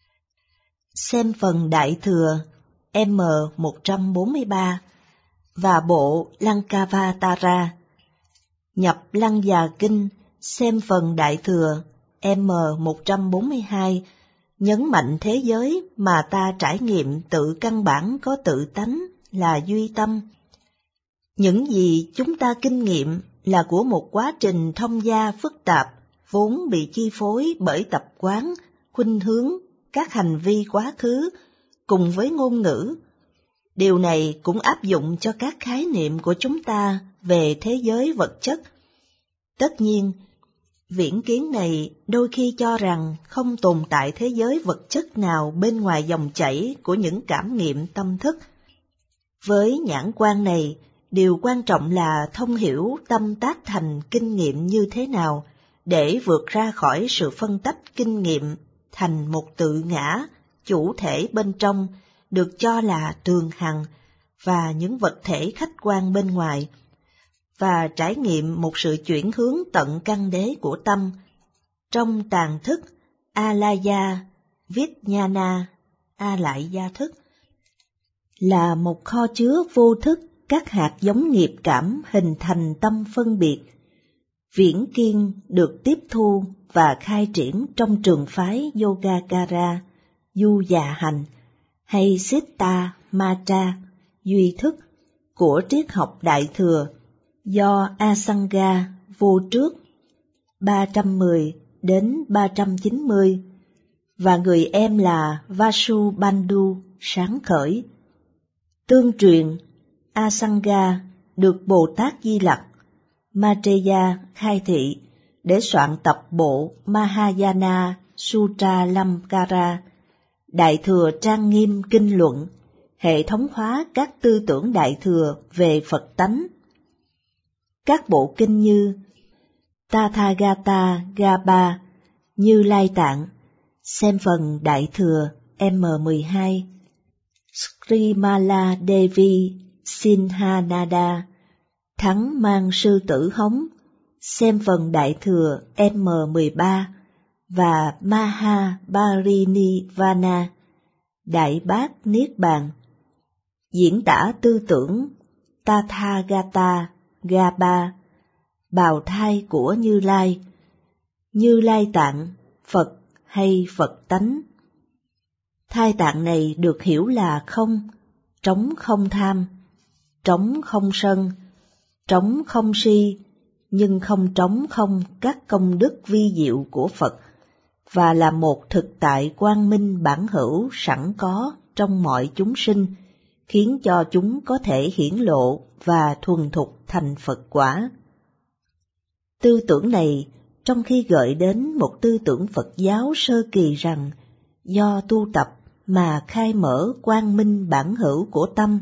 Xem phần Đại thừa M một trăm bốn mươi ba và bộ Lankavatara, Nhập Lăng Già Kinh. Xem phần Đại thừa M một trăm bốn mươi hai, nhấn mạnh thế giới mà ta trải nghiệm tự căn bản có tự tánh là duy tâm. Những gì chúng ta kinh nghiệm là của một quá trình thông gia phức tạp, vốn bị chi phối bởi tập quán, khuynh hướng, các hành vi quá khứ, cùng với ngôn ngữ. Điều này cũng áp dụng cho các khái niệm của chúng ta về thế giới vật chất. Tất nhiên, viễn kiến này đôi khi cho rằng không tồn tại thế giới vật chất nào bên ngoài dòng chảy của những cảm nghiệm tâm thức. Với nhãn quan này, điều quan trọng là thông hiểu tâm tác thành kinh nghiệm như thế nào để vượt ra khỏi sự phân tách kinh nghiệm thành một tự ngã, chủ thể bên trong, được cho là thường hằng, và những vật thể khách quan bên ngoài, và trải nghiệm một sự chuyển hướng tận căn đế của tâm, trong tàn thức, Alaya, Vijnana, A lại gia thức, là một kho chứa vô thức các hạt giống nghiệp cảm hình thành tâm phân biệt. Viễn kiên được tiếp thu và khai triển trong trường phái Yogacara, Du Già Hành, hay Siddha Matra, duy thức, của triết học Đại thừa, do Asanga vô trước, ba trăm mười đến ba trăm chín mươi, và người em là Vasubandhu sáng khởi. Tương truyền, Asanga được Bồ Tát Di Lặc, Maitreya khai thị để soạn tập bộ Mahayana Sutralamkara, Đại thừa trang nghiêm kinh luận, hệ thống hóa các tư tưởng Đại thừa về Phật tánh. Các bộ kinh như Tathagata Gaba, Như Lai Tạng, xem phần Đại Thừa M mười hai, Srimala Devi Sinhanada, Thắng Mang Sư Tử Hống, xem phần Đại Thừa M mười ba, và Mahaparinivana, Đại Bát Niết Bàn, diễn tả tư tưởng Tathagata Gaba, bào thai của Như Lai, Như Lai Tạng, Phật hay Phật tánh. Thai tạng này được hiểu là không, trống không tham, trống không sân, trống không si, nhưng không trống không các công đức vi diệu của Phật, và là một thực tại quang minh bản hữu sẵn có trong mọi chúng sinh, khiến cho chúng có thể hiển lộ và thuần thục thành Phật quả. Tư tưởng này trong khi gợi đến một tư tưởng Phật giáo sơ kỳ rằng do tu tập mà khai mở quang minh bản hữu của tâm.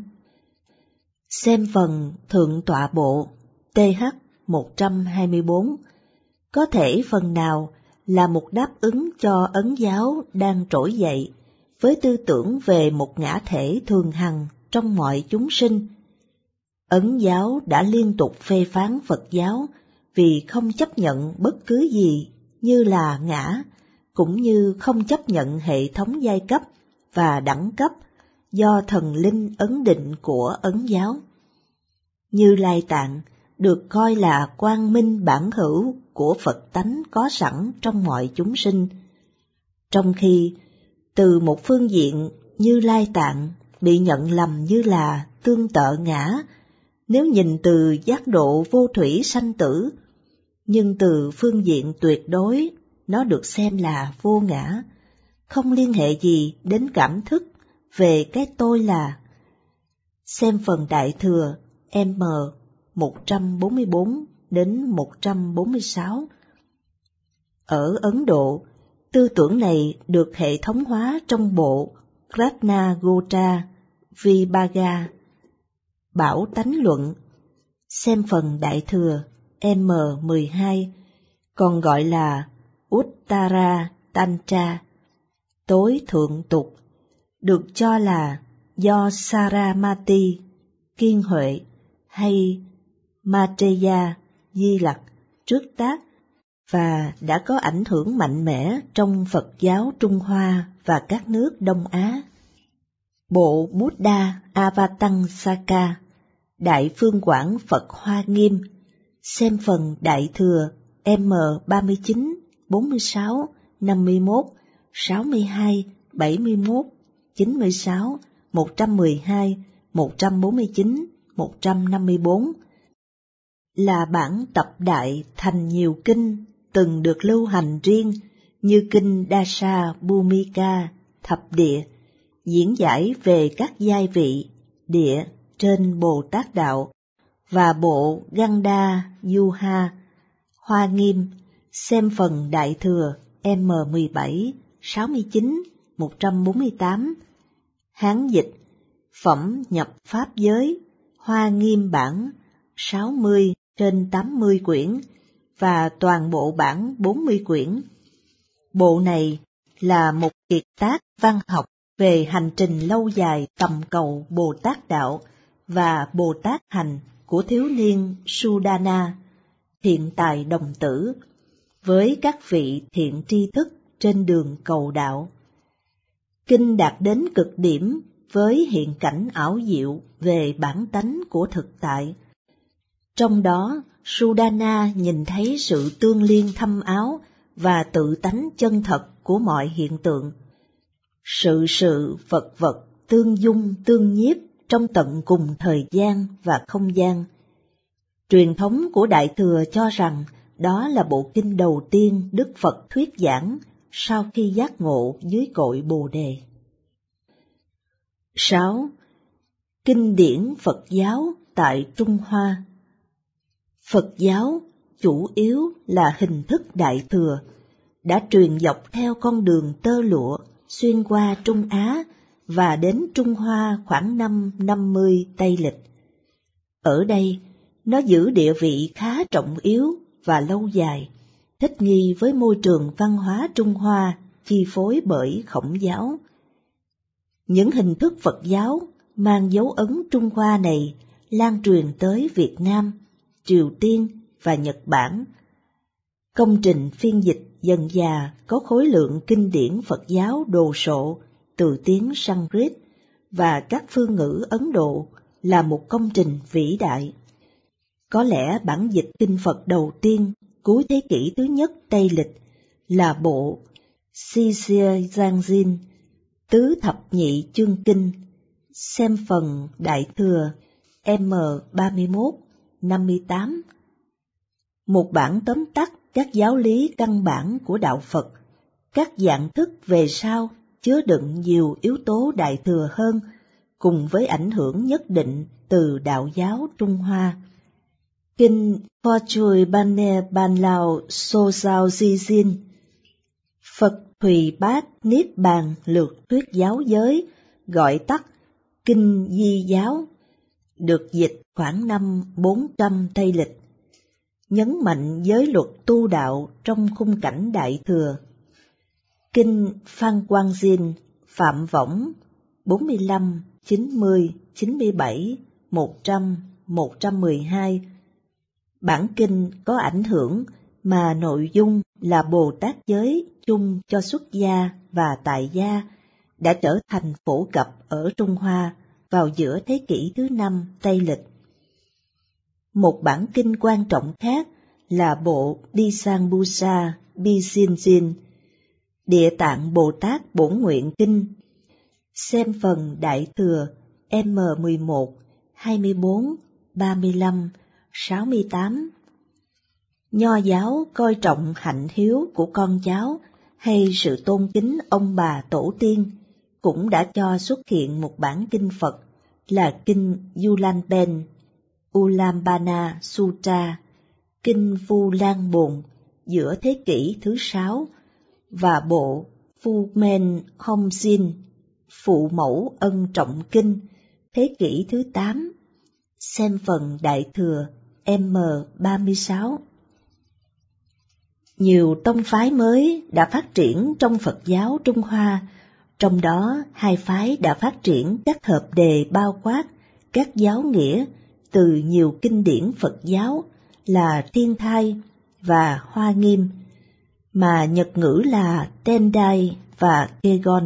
Xem phần Thượng Tọa Bộ T H một trăm hai mươi bốn, có thể phần nào là một đáp ứng cho Ấn giáo đang trỗi dậy với tư tưởng về một ngã thể thường hằng trong mọi chúng sinh. Ấn giáo đã liên tục phê phán Phật giáo vì không chấp nhận bất cứ gì như là ngã, cũng như không chấp nhận hệ thống giai cấp và đẳng cấp do thần linh ấn định của Ấn giáo. Như Lai Tạng được coi là quang minh bản hữu của Phật tánh có sẵn trong mọi chúng sinh, trong khi từ một phương diện Như Lai Tạng bị nhận lầm như là tương tự ngã nếu nhìn từ giác độ vô thủy sanh tử, nhưng từ phương diện tuyệt đối nó được xem là vô ngã, không liên hệ gì đến cảm thức về cái tôi là. Xem phần Đại Thừa M một trăm bốn mươi bốn đến một trăm bốn mươi sáu. Ở Ấn Độ, tư tưởng này được hệ thống hóa trong bộ Ratnagota Vibhaga, Bảo Tánh Luận, xem phần Đại Thừa M mười hai, còn gọi là Uttara Tantra, tối thượng tục, được cho là do Saramati, Kiên Huệ hay Maitreya Di Lặc trước tác và đã có ảnh hưởng mạnh mẽ trong Phật giáo Trung Hoa và các nước Đông Á. Bộ Buddha Avatansaka, Đại Phương Quảng Phật Hoa Nghiêm, xem phần Đại Thừa M ba mươi chín, bốn mươi sáu, năm mươi mốt, sáu mươi hai, bảy mươi mốt, chín mươi sáu, một trăm mười hai, một trăm bốn mươi chín, một trăm năm mươi bốn, là bản tập đại thành nhiều kinh từng được lưu hành riêng như kinh Dasa Bhumika thập địa, diễn giải về các giai vị địa trên Bồ Tát Đạo, và bộ Ganda Yuha Hoa Nghiêm, xem phần Đại Thừa M mười bảy, sáu mươi chín, một trăm bốn mươi tám, Hán dịch, phẩm nhập Pháp giới, Hoa Nghiêm bản sáu mươi trên tám mươi quyển và toàn bộ bản bốn mươi quyển. Bộ này là một kiệt tác văn học về hành trình lâu dài tầm cầu Bồ Tát Đạo và Bồ Tát Hành của thiếu niên Sudana, thiện tài đồng tử, với các vị thiện tri thức trên đường cầu đạo. Kinh đạt đến cực điểm với hiện cảnh ảo diệu về bản tánh của thực tại. Trong đó, Sudana nhìn thấy sự tương liên thâm áo và tự tánh chân thật của mọi hiện tượng. Sự sự vật vật tương dung tương nhiếp trong tận cùng thời gian và không gian. Truyền thống của Đại Thừa cho rằng đó là bộ kinh đầu tiên Đức Phật thuyết giảng sau khi giác ngộ dưới cội Bồ Đề. sáu. Kinh điển Phật giáo tại Trung Hoa. Phật giáo chủ yếu là hình thức Đại Thừa, đã truyền dọc theo con đường tơ lụa xuyên qua Trung Á và đến Trung Hoa khoảng năm năm mươi Tây Lịch. Ở đây, nó giữ địa vị khá trọng yếu và lâu dài, thích nghi với môi trường văn hóa Trung Hoa chi phối bởi Khổng giáo. Những hình thức Phật giáo mang dấu ấn Trung Hoa này lan truyền tới Việt Nam, Triều Tiên và Nhật Bản. Công trình phiên dịch dần dà có khối lượng kinh điển Phật giáo đồ sộ từ tiếng Sanskrit và các phương ngữ Ấn Độ là một công trình vĩ đại. Có lẽ bản dịch kinh Phật đầu tiên cuối thế kỷ thứ nhất Tây Lịch là bộ Sisir-Giang-Jin, tứ thập nhị chương kinh, xem phần Đại Thừa M ba mươi mốt, năm mươi tám. Một bản tóm tắt các giáo lý căn bản của đạo Phật, các dạng thức về sau chứa đựng nhiều yếu tố Đại Thừa hơn, cùng với ảnh hưởng nhất định từ đạo giáo Trung Hoa. Kinh Phò Chui Bane Ban Lao So Sao Di Jin, Phật Thùy Bát Niết Bàn lược thuyết giáo giới, gọi tắt Kinh Di Giáo, được dịch khoảng năm bốn trăm Tây Lịch, nhấn mạnh giới luật tu đạo trong khung cảnh Đại Thừa. Kinh Phan Quang Jin Phạm Võng bốn mươi lăm, chín mươi, chín mươi bảy, một trăm, một trăm mười hai. Bản kinh có ảnh hưởng mà nội dung là Bồ Tát giới chung cho xuất gia và tại gia đã trở thành phổ cập ở Trung Hoa vào giữa thế kỷ thứ năm Tây Lịch. Một bản kinh quan trọng khác là bộ Disangbusa Bisinjin, Địa Tạng Bồ Tát Bổn Nguyện Kinh, xem phần Đại Thừa M mười một, hai mươi bốn, ba mươi lăm, sáu mươi tám. Nho giáo coi trọng hạnh hiếu của con cháu hay sự tôn kính ông bà tổ tiên, cũng đã cho xuất hiện một bản kinh Phật là kinh Ulanpen, Ulambana Sutra, kinh Vu Lan Bồn giữa thế kỷ thứ sáu, và bộ Phu Men Hom Sin, Phụ Mẫu Ân Trọng Kinh, thế kỷ thứ tám, xem phần Đại Thừa M ba mươi sáu. Nhiều tông phái mới đã phát triển trong Phật giáo Trung Hoa, trong đó hai phái đã phát triển các hợp đề bao quát các giáo nghĩa từ nhiều kinh điển Phật giáo là Thiên Thai và Hoa Nghiêm, mà Nhật ngữ là Tendai và Kegon.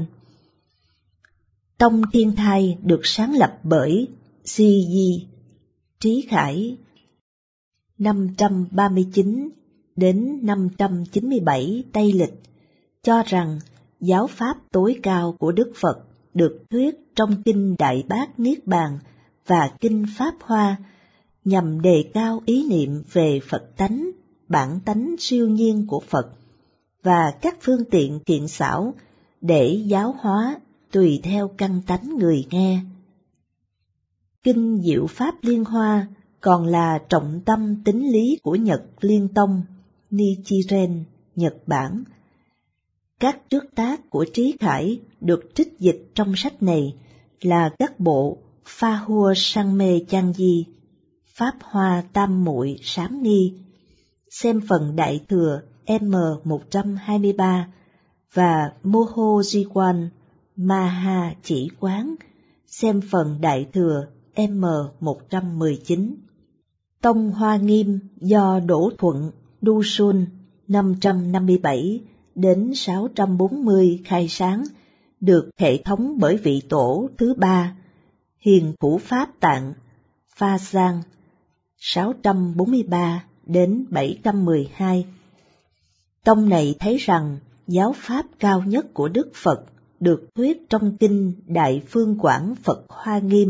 Tông Thiên Thai được sáng lập bởi Si Di Trí Khải năm trăm ba mươi chín đến năm trăm chín mươi bảy Tây Lịch, cho rằng giáo pháp tối cao của Đức Phật được thuyết trong kinh Đại Bát Niết Bàn và kinh Pháp Hoa, nhằm đề cao ý niệm về Phật tánh, bản tánh siêu nhiên của Phật và các phương tiện thiện xảo để giáo hóa tùy theo căn tánh người nghe. Kinh Diệu Pháp Liên Hoa còn là trọng tâm tín lý của Nhật Liên Tông Nichiren, Nhật Bản. Các trước tác của Trí Khải được trích dịch trong sách này là các bộ Pha Hua Sang Mê Chan Di, Pháp Hoa Tam Muội Sám Ni, xem phần Đại Thừa M một trăm hai mươi ba và Moho Jiwan Maha Chỉ Quán, xem phần Đại Thừa M một trăm mười chín. Tông Hoa Nghiêm do Đỗ Thuận Du Sun năm trăm năm mươi bảy đến sáu trăm bốn mươi khai sáng, được hệ thống bởi vị tổ thứ ba Hiền Thủ Pháp Tạng Pha Giang sáu trăm bốn mươi ba đến bảy trăm mười hai. Tông này thấy rằng giáo pháp cao nhất của Đức Phật được thuyết trong kinh Đại Phương Quảng Phật Hoa Nghiêm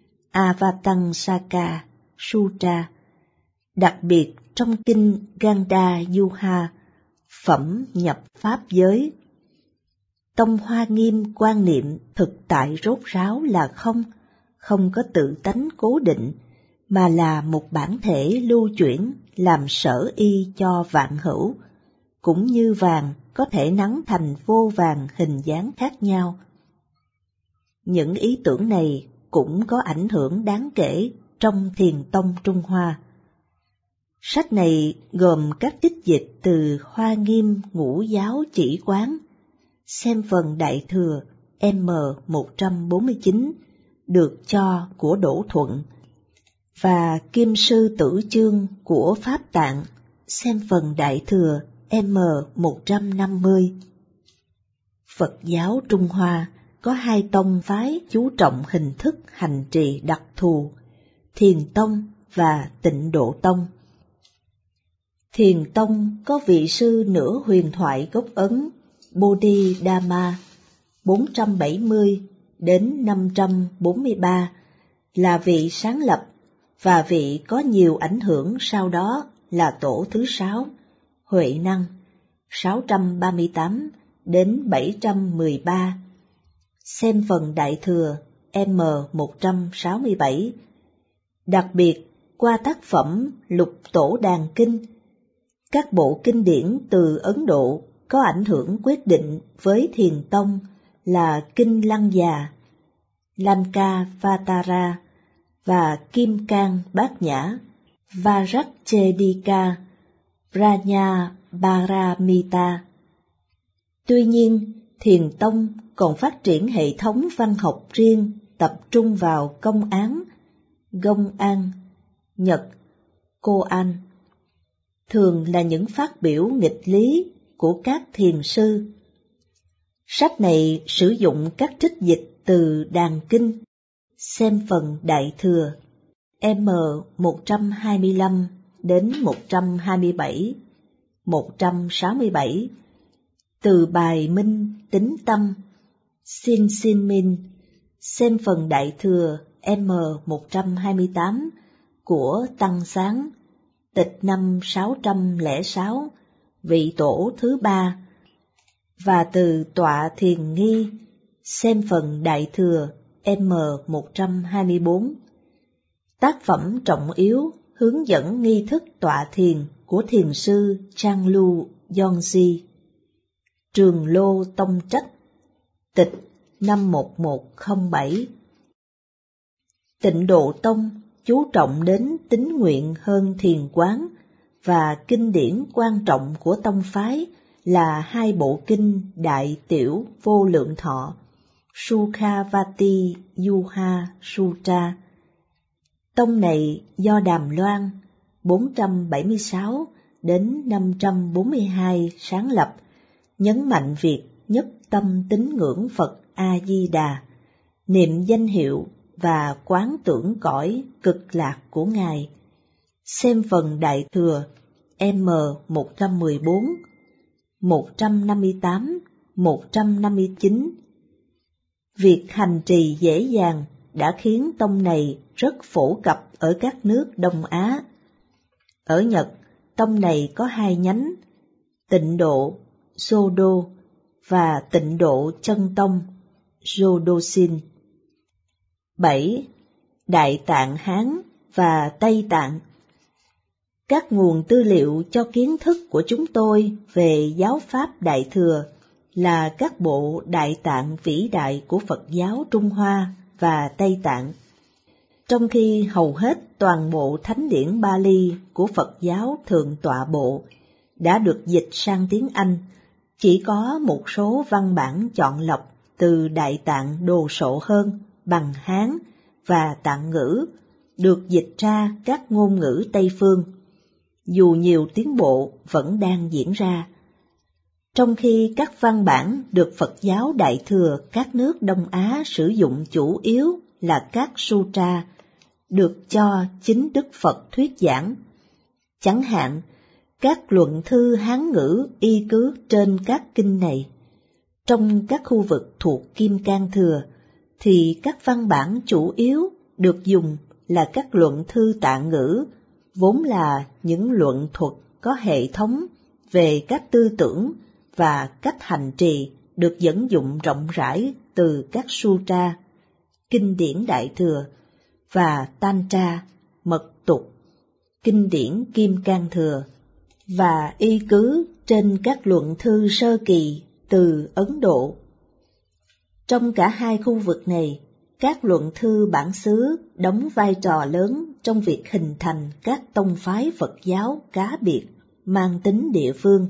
Avatamsaka Sutra, đặc biệt trong kinh Ganda Yuha Phẩm Nhập Pháp Giới. Tông Hoa Nghiêm quan niệm thực tại rốt ráo là không, không có tự tánh cố định, mà là một bản thể lưu chuyển làm sở y cho vạn hữu, cũng như vàng có thể nắn thành vô vàng hình dáng khác nhau. Những ý tưởng này cũng có ảnh hưởng đáng kể trong Thiền tông Trung Hoa. Sách này gồm các trích dịch từ Hoa Nghiêm Ngũ Giáo Chỉ Quán, xem phần Đại Thừa M một trăm bốn mươi chín được cho của Đỗ Thuận, và Kim Sư Tử Chương của Pháp Tạng, xem phần Đại Thừa M một trăm năm mươi. Phật giáo Trung Hoa có hai tông phái chú trọng hình thức hành trì đặc thù, Thiền Tông và Tịnh Độ Tông. Thiền Tông có vị sư nửa huyền thoại gốc Ấn Bodhidharma bốn trăm bảy mươi đến năm trăm bốn mươi ba là vị sáng lập, và vị có nhiều ảnh hưởng sau đó là tổ thứ sáu, Huệ Năng sáu trăm ba mươi tám đến bảy trăm mười ba, xem phần Đại Thừa M một trăm sáu mươi bảy. Đặc biệt qua tác phẩm Lục Tổ Đàn Kinh, các bộ kinh điển từ Ấn Độ có ảnh hưởng quyết định với Thiền Tông là Kinh Lăng Già, Lankavatara và Kim Cang Bát Nhã, Vajracchedika, Prajnaparamita. Tuy nhiên, Thiền Tông còn phát triển hệ thống văn học riêng tập trung vào công án, Công An, Nhật, Cô An, thường là những phát biểu nghịch lý của các thiền sư. Sách này sử dụng các trích dịch từ Đàn Kinh, xem phần Đại Thừa M một trăm hai mươi lăm đến một trăm hai mươi bảy, một trăm sáu mươi bảy, từ bài Minh Tính Tâm, Sin Sin Min, xem phần Đại Thừa M một trăm hai mươi tám của Tăng Sáng, tịch năm sáu trăm lẻ sáu, vị tổ thứ ba, và từ Tọa Thiền Nghi, xem phần Đại Thừa M một trăm hai mươi bốn. Tác phẩm trọng yếu hướng dẫn nghi thức tọa thiền của thiền sư Trang Lu Yongzi, Trường Lô Tông Trách, tịch năm một một không bảy. Tịnh Độ Tông chú trọng đến tín nguyện hơn thiền quán, và kinh điển quan trọng của tông phái là hai bộ kinh Đại Tiểu Vô Lượng Thọ, Sukhavati Yuha Sutra. Tông này do Đàm Loan bốn trăm bảy mươi sáu đến năm trăm bốn mươi hai sáng lập, nhấn mạnh việc nhất tâm tín ngưỡng Phật A-di-đà, niệm danh hiệu và quán tưởng cõi cực lạc của Ngài, xem phần Đại Thừa M một trăm mười bốn, một trăm năm mươi tám, một trăm năm mươi chín. Việc hành trì dễ dàng đã khiến tông này rất phổ cập ở các nước Đông Á. Ở Nhật, tông này có hai nhánh, Tịnh Độ Sodo và Tịnh Độ Chân Tông Jodoshin. bảy. Đại Tạng Hán và Tây Tạng. Các nguồn tư liệu cho kiến thức của chúng tôi về giáo pháp Đại Thừa là các bộ Đại Tạng vĩ đại của Phật giáo Trung Hoa và Tây Tạng, trong khi hầu hết toàn bộ thánh điển Bali của Phật giáo Thượng Tọa Bộ đã được dịch sang tiếng Anh, chỉ có một số văn bản chọn lọc từ Đại Tạng đồ sộ hơn bằng Hán và Tạng ngữ được dịch ra các ngôn ngữ Tây phương, dù nhiều tiến bộ vẫn đang diễn ra. Trong khi các văn bản được Phật giáo Đại Thừa các nước Đông Á sử dụng chủ yếu là các sutra được cho chính Đức Phật thuyết giảng, chẳng hạn các luận thư Hán ngữ y cứ trên các kinh này. Trong các khu vực thuộc Kim Cang Thừa thì các văn bản chủ yếu được dùng là các luận thư Tạng ngữ, vốn là những luận thuật có hệ thống về các tư tưởng và cách hành trì được dẫn dụng rộng rãi từ các sutra, kinh điển Đại Thừa và Tantra, mật tục, kinh điển Kim Cang Thừa, và y cứ trên các luận thư sơ kỳ từ Ấn Độ. Trong cả hai khu vực này, các luận thư bản xứ đóng vai trò lớn trong việc hình thành các tông phái Phật giáo cá biệt mang tính địa phương.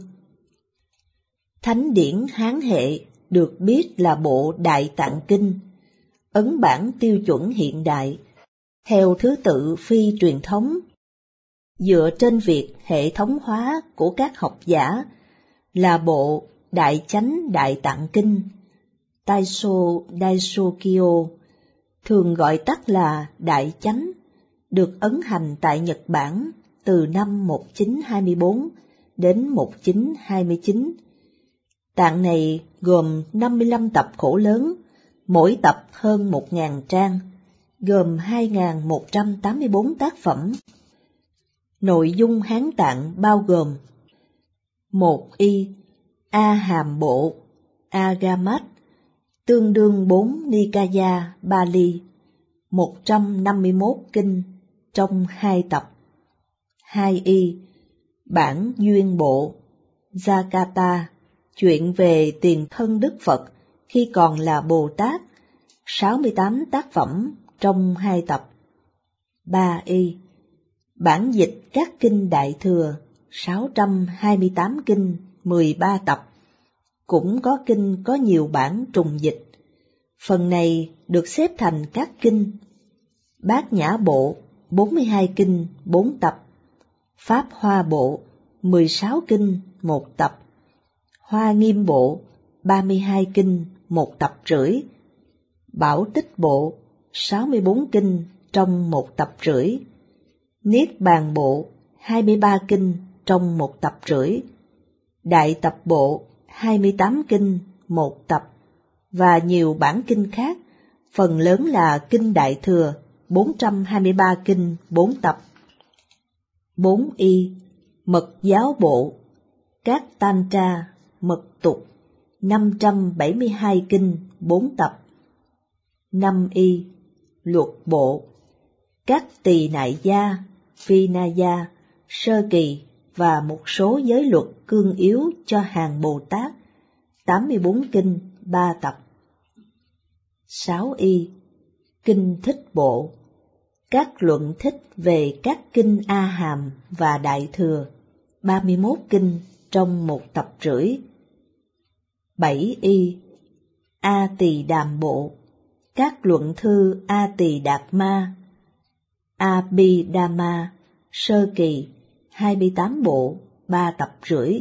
Thánh điển Hán hệ được biết là bộ Đại Tạng Kinh, ấn bản tiêu chuẩn hiện đại, theo thứ tự phi truyền thống, dựa trên việc hệ thống hóa của các học giả là bộ Đại Chánh Đại Tạng Kinh, Taisho Daisho-kyo, thường gọi tắt là Đại Chánh, được ấn hành tại Nhật Bản từ năm một nghìn chín trăm hai mươi tư đến một nghìn chín trăm hai mươi chín. Tạng này gồm năm mươi lăm tập khổ lớn, mỗi tập hơn một nghìn trang, gồm hai nghìn một trăm tám mươi tư tác phẩm. Nội dung Hán Tạng bao gồm: một y, A Hàm Bộ, Agamat, tương đương bốn Nikaya Bali, một trăm năm mươi mốt kinh trong hai tập. hai y, Bản Duyên Bộ, Jakata, chuyện về tiền thân Đức Phật khi còn là Bồ Tát, sáu mươi tám tác phẩm trong hai tập. ba y, Bản dịch các kinh Đại Thừa, sáu trăm hai mươi tám kinh, mười ba tập. Cũng có kinh có nhiều bản trùng dịch. Phần này được xếp thành các kinh: Bát Nhã Bộ, bốn mươi hai kinh, bốn tập; Pháp Hoa Bộ, mười sáu kinh, một tập; Hoa Nghiêm Bộ, ba mươi hai kinh, một tập rưỡi; Bảo Tích Bộ, sáu mươi bốn kinh trong một tập rưỡi; Niết Bàn Bộ, hai mươi ba kinh trong một tập rưỡi; Đại Tập Bộ, hai mươi tám kinh, một tập, và nhiều bản kinh khác, phần lớn là kinh Đại Thừa, bốn trăm hai mươi ba kinh, bốn tập. bốn y, Mật Giáo Bộ, các Tantra, Mật Tục, năm trăm bảy mươi hai kinh, bốn tập. năm y, Luật Bộ, các Tỳ Nại Gia, Vinaya, Sơ Kỳ và một số giới luật cương yếu cho hàng Bồ Tát, tám mươi bốn kinh, ba tập. sáu y, Kinh Thích Bộ, các luận thích về các kinh A Hàm và Đại Thừa, ba mươi mốt kinh trong một tập rưỡi. bảy y, A Tỳ Đàm Bộ, các luận thư A Tỳ Đạt Ma, Abhidhamma, Sơ Kỳ, hai mươi tám bộ, ba tập rưỡi.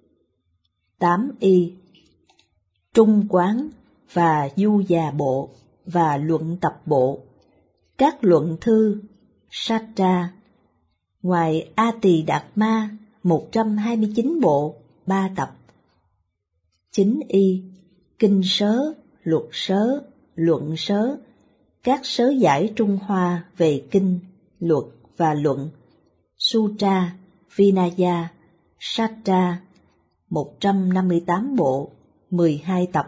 tám y, Trung Quán và Du Già Bộ và Luận Tập Bộ, các luận thư Satra, ngoài A Tỳ Đạt Ma, một trăm hai mươi chín bộ, ba tập. chín y, Kinh Sớ, Luật Sớ, Luận Sớ, các sớ giải Trung Hoa về kinh, luật và luận, Sutra, Vinaya, Satra, một trăm năm mươi tám bộ, mười hai tập.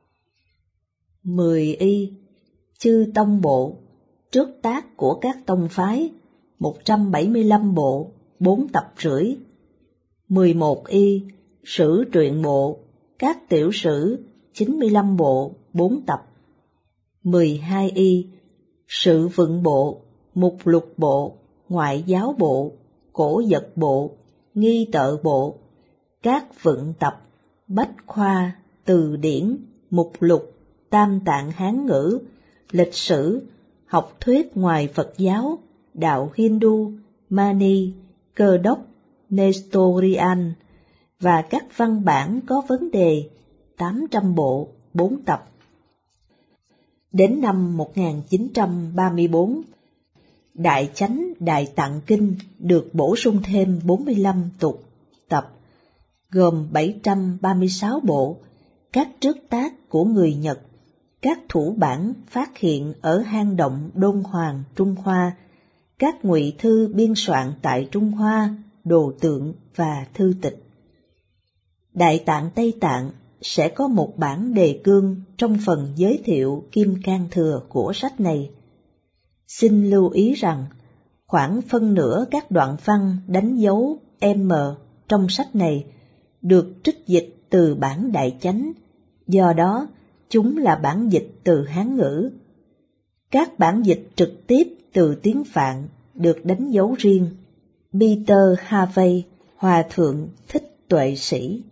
mười y, Chư Tông Bộ, trước tác của các tông phái, một trăm bảy mươi lăm bộ, bốn tập rưỡi. mười một y, Sử Truyện Bộ, các tiểu sử, chín mươi lăm bộ, bốn tập. mười hai y, Sự Vựng Bộ, Mục Lục Bộ, Ngoại Giáo Bộ, Cổ Vật Bộ, Nghi Tợ Bộ, các vựng tập, bách khoa, từ điển, mục lục, tam tạng Hán ngữ, lịch sử, học thuyết ngoài Phật giáo, đạo Hindu, Mani, Cơ đốc, Nestorian, và các văn bản có vấn đề, tám trăm bộ, bốn tập. Đến năm một nghìn chín trăm ba mươi tư, Đại Chánh Đại Tạng Kinh được bổ sung thêm bốn mươi lăm tục, tập, gồm bảy trăm ba mươi sáu bộ, các trước tác của người Nhật, các thủ bản phát hiện ở hang động Đôn Hoàng, Trung Hoa, các ngụy thư biên soạn tại Trung Hoa, đồ tượng và thư tịch. Đại Tạng Tây Tạng sẽ có một bản đề cương trong phần giới thiệu Kim Cang Thừa của sách này. Xin lưu ý rằng, khoảng phân nửa các đoạn văn đánh dấu M trong sách này được trích dịch từ bản Đại Chánh, do đó chúng là bản dịch từ Hán ngữ. Các bản dịch trực tiếp từ tiếng Phạn được đánh dấu riêng. Peter Harvey, Hòa thượng Thích Tuệ Sĩ.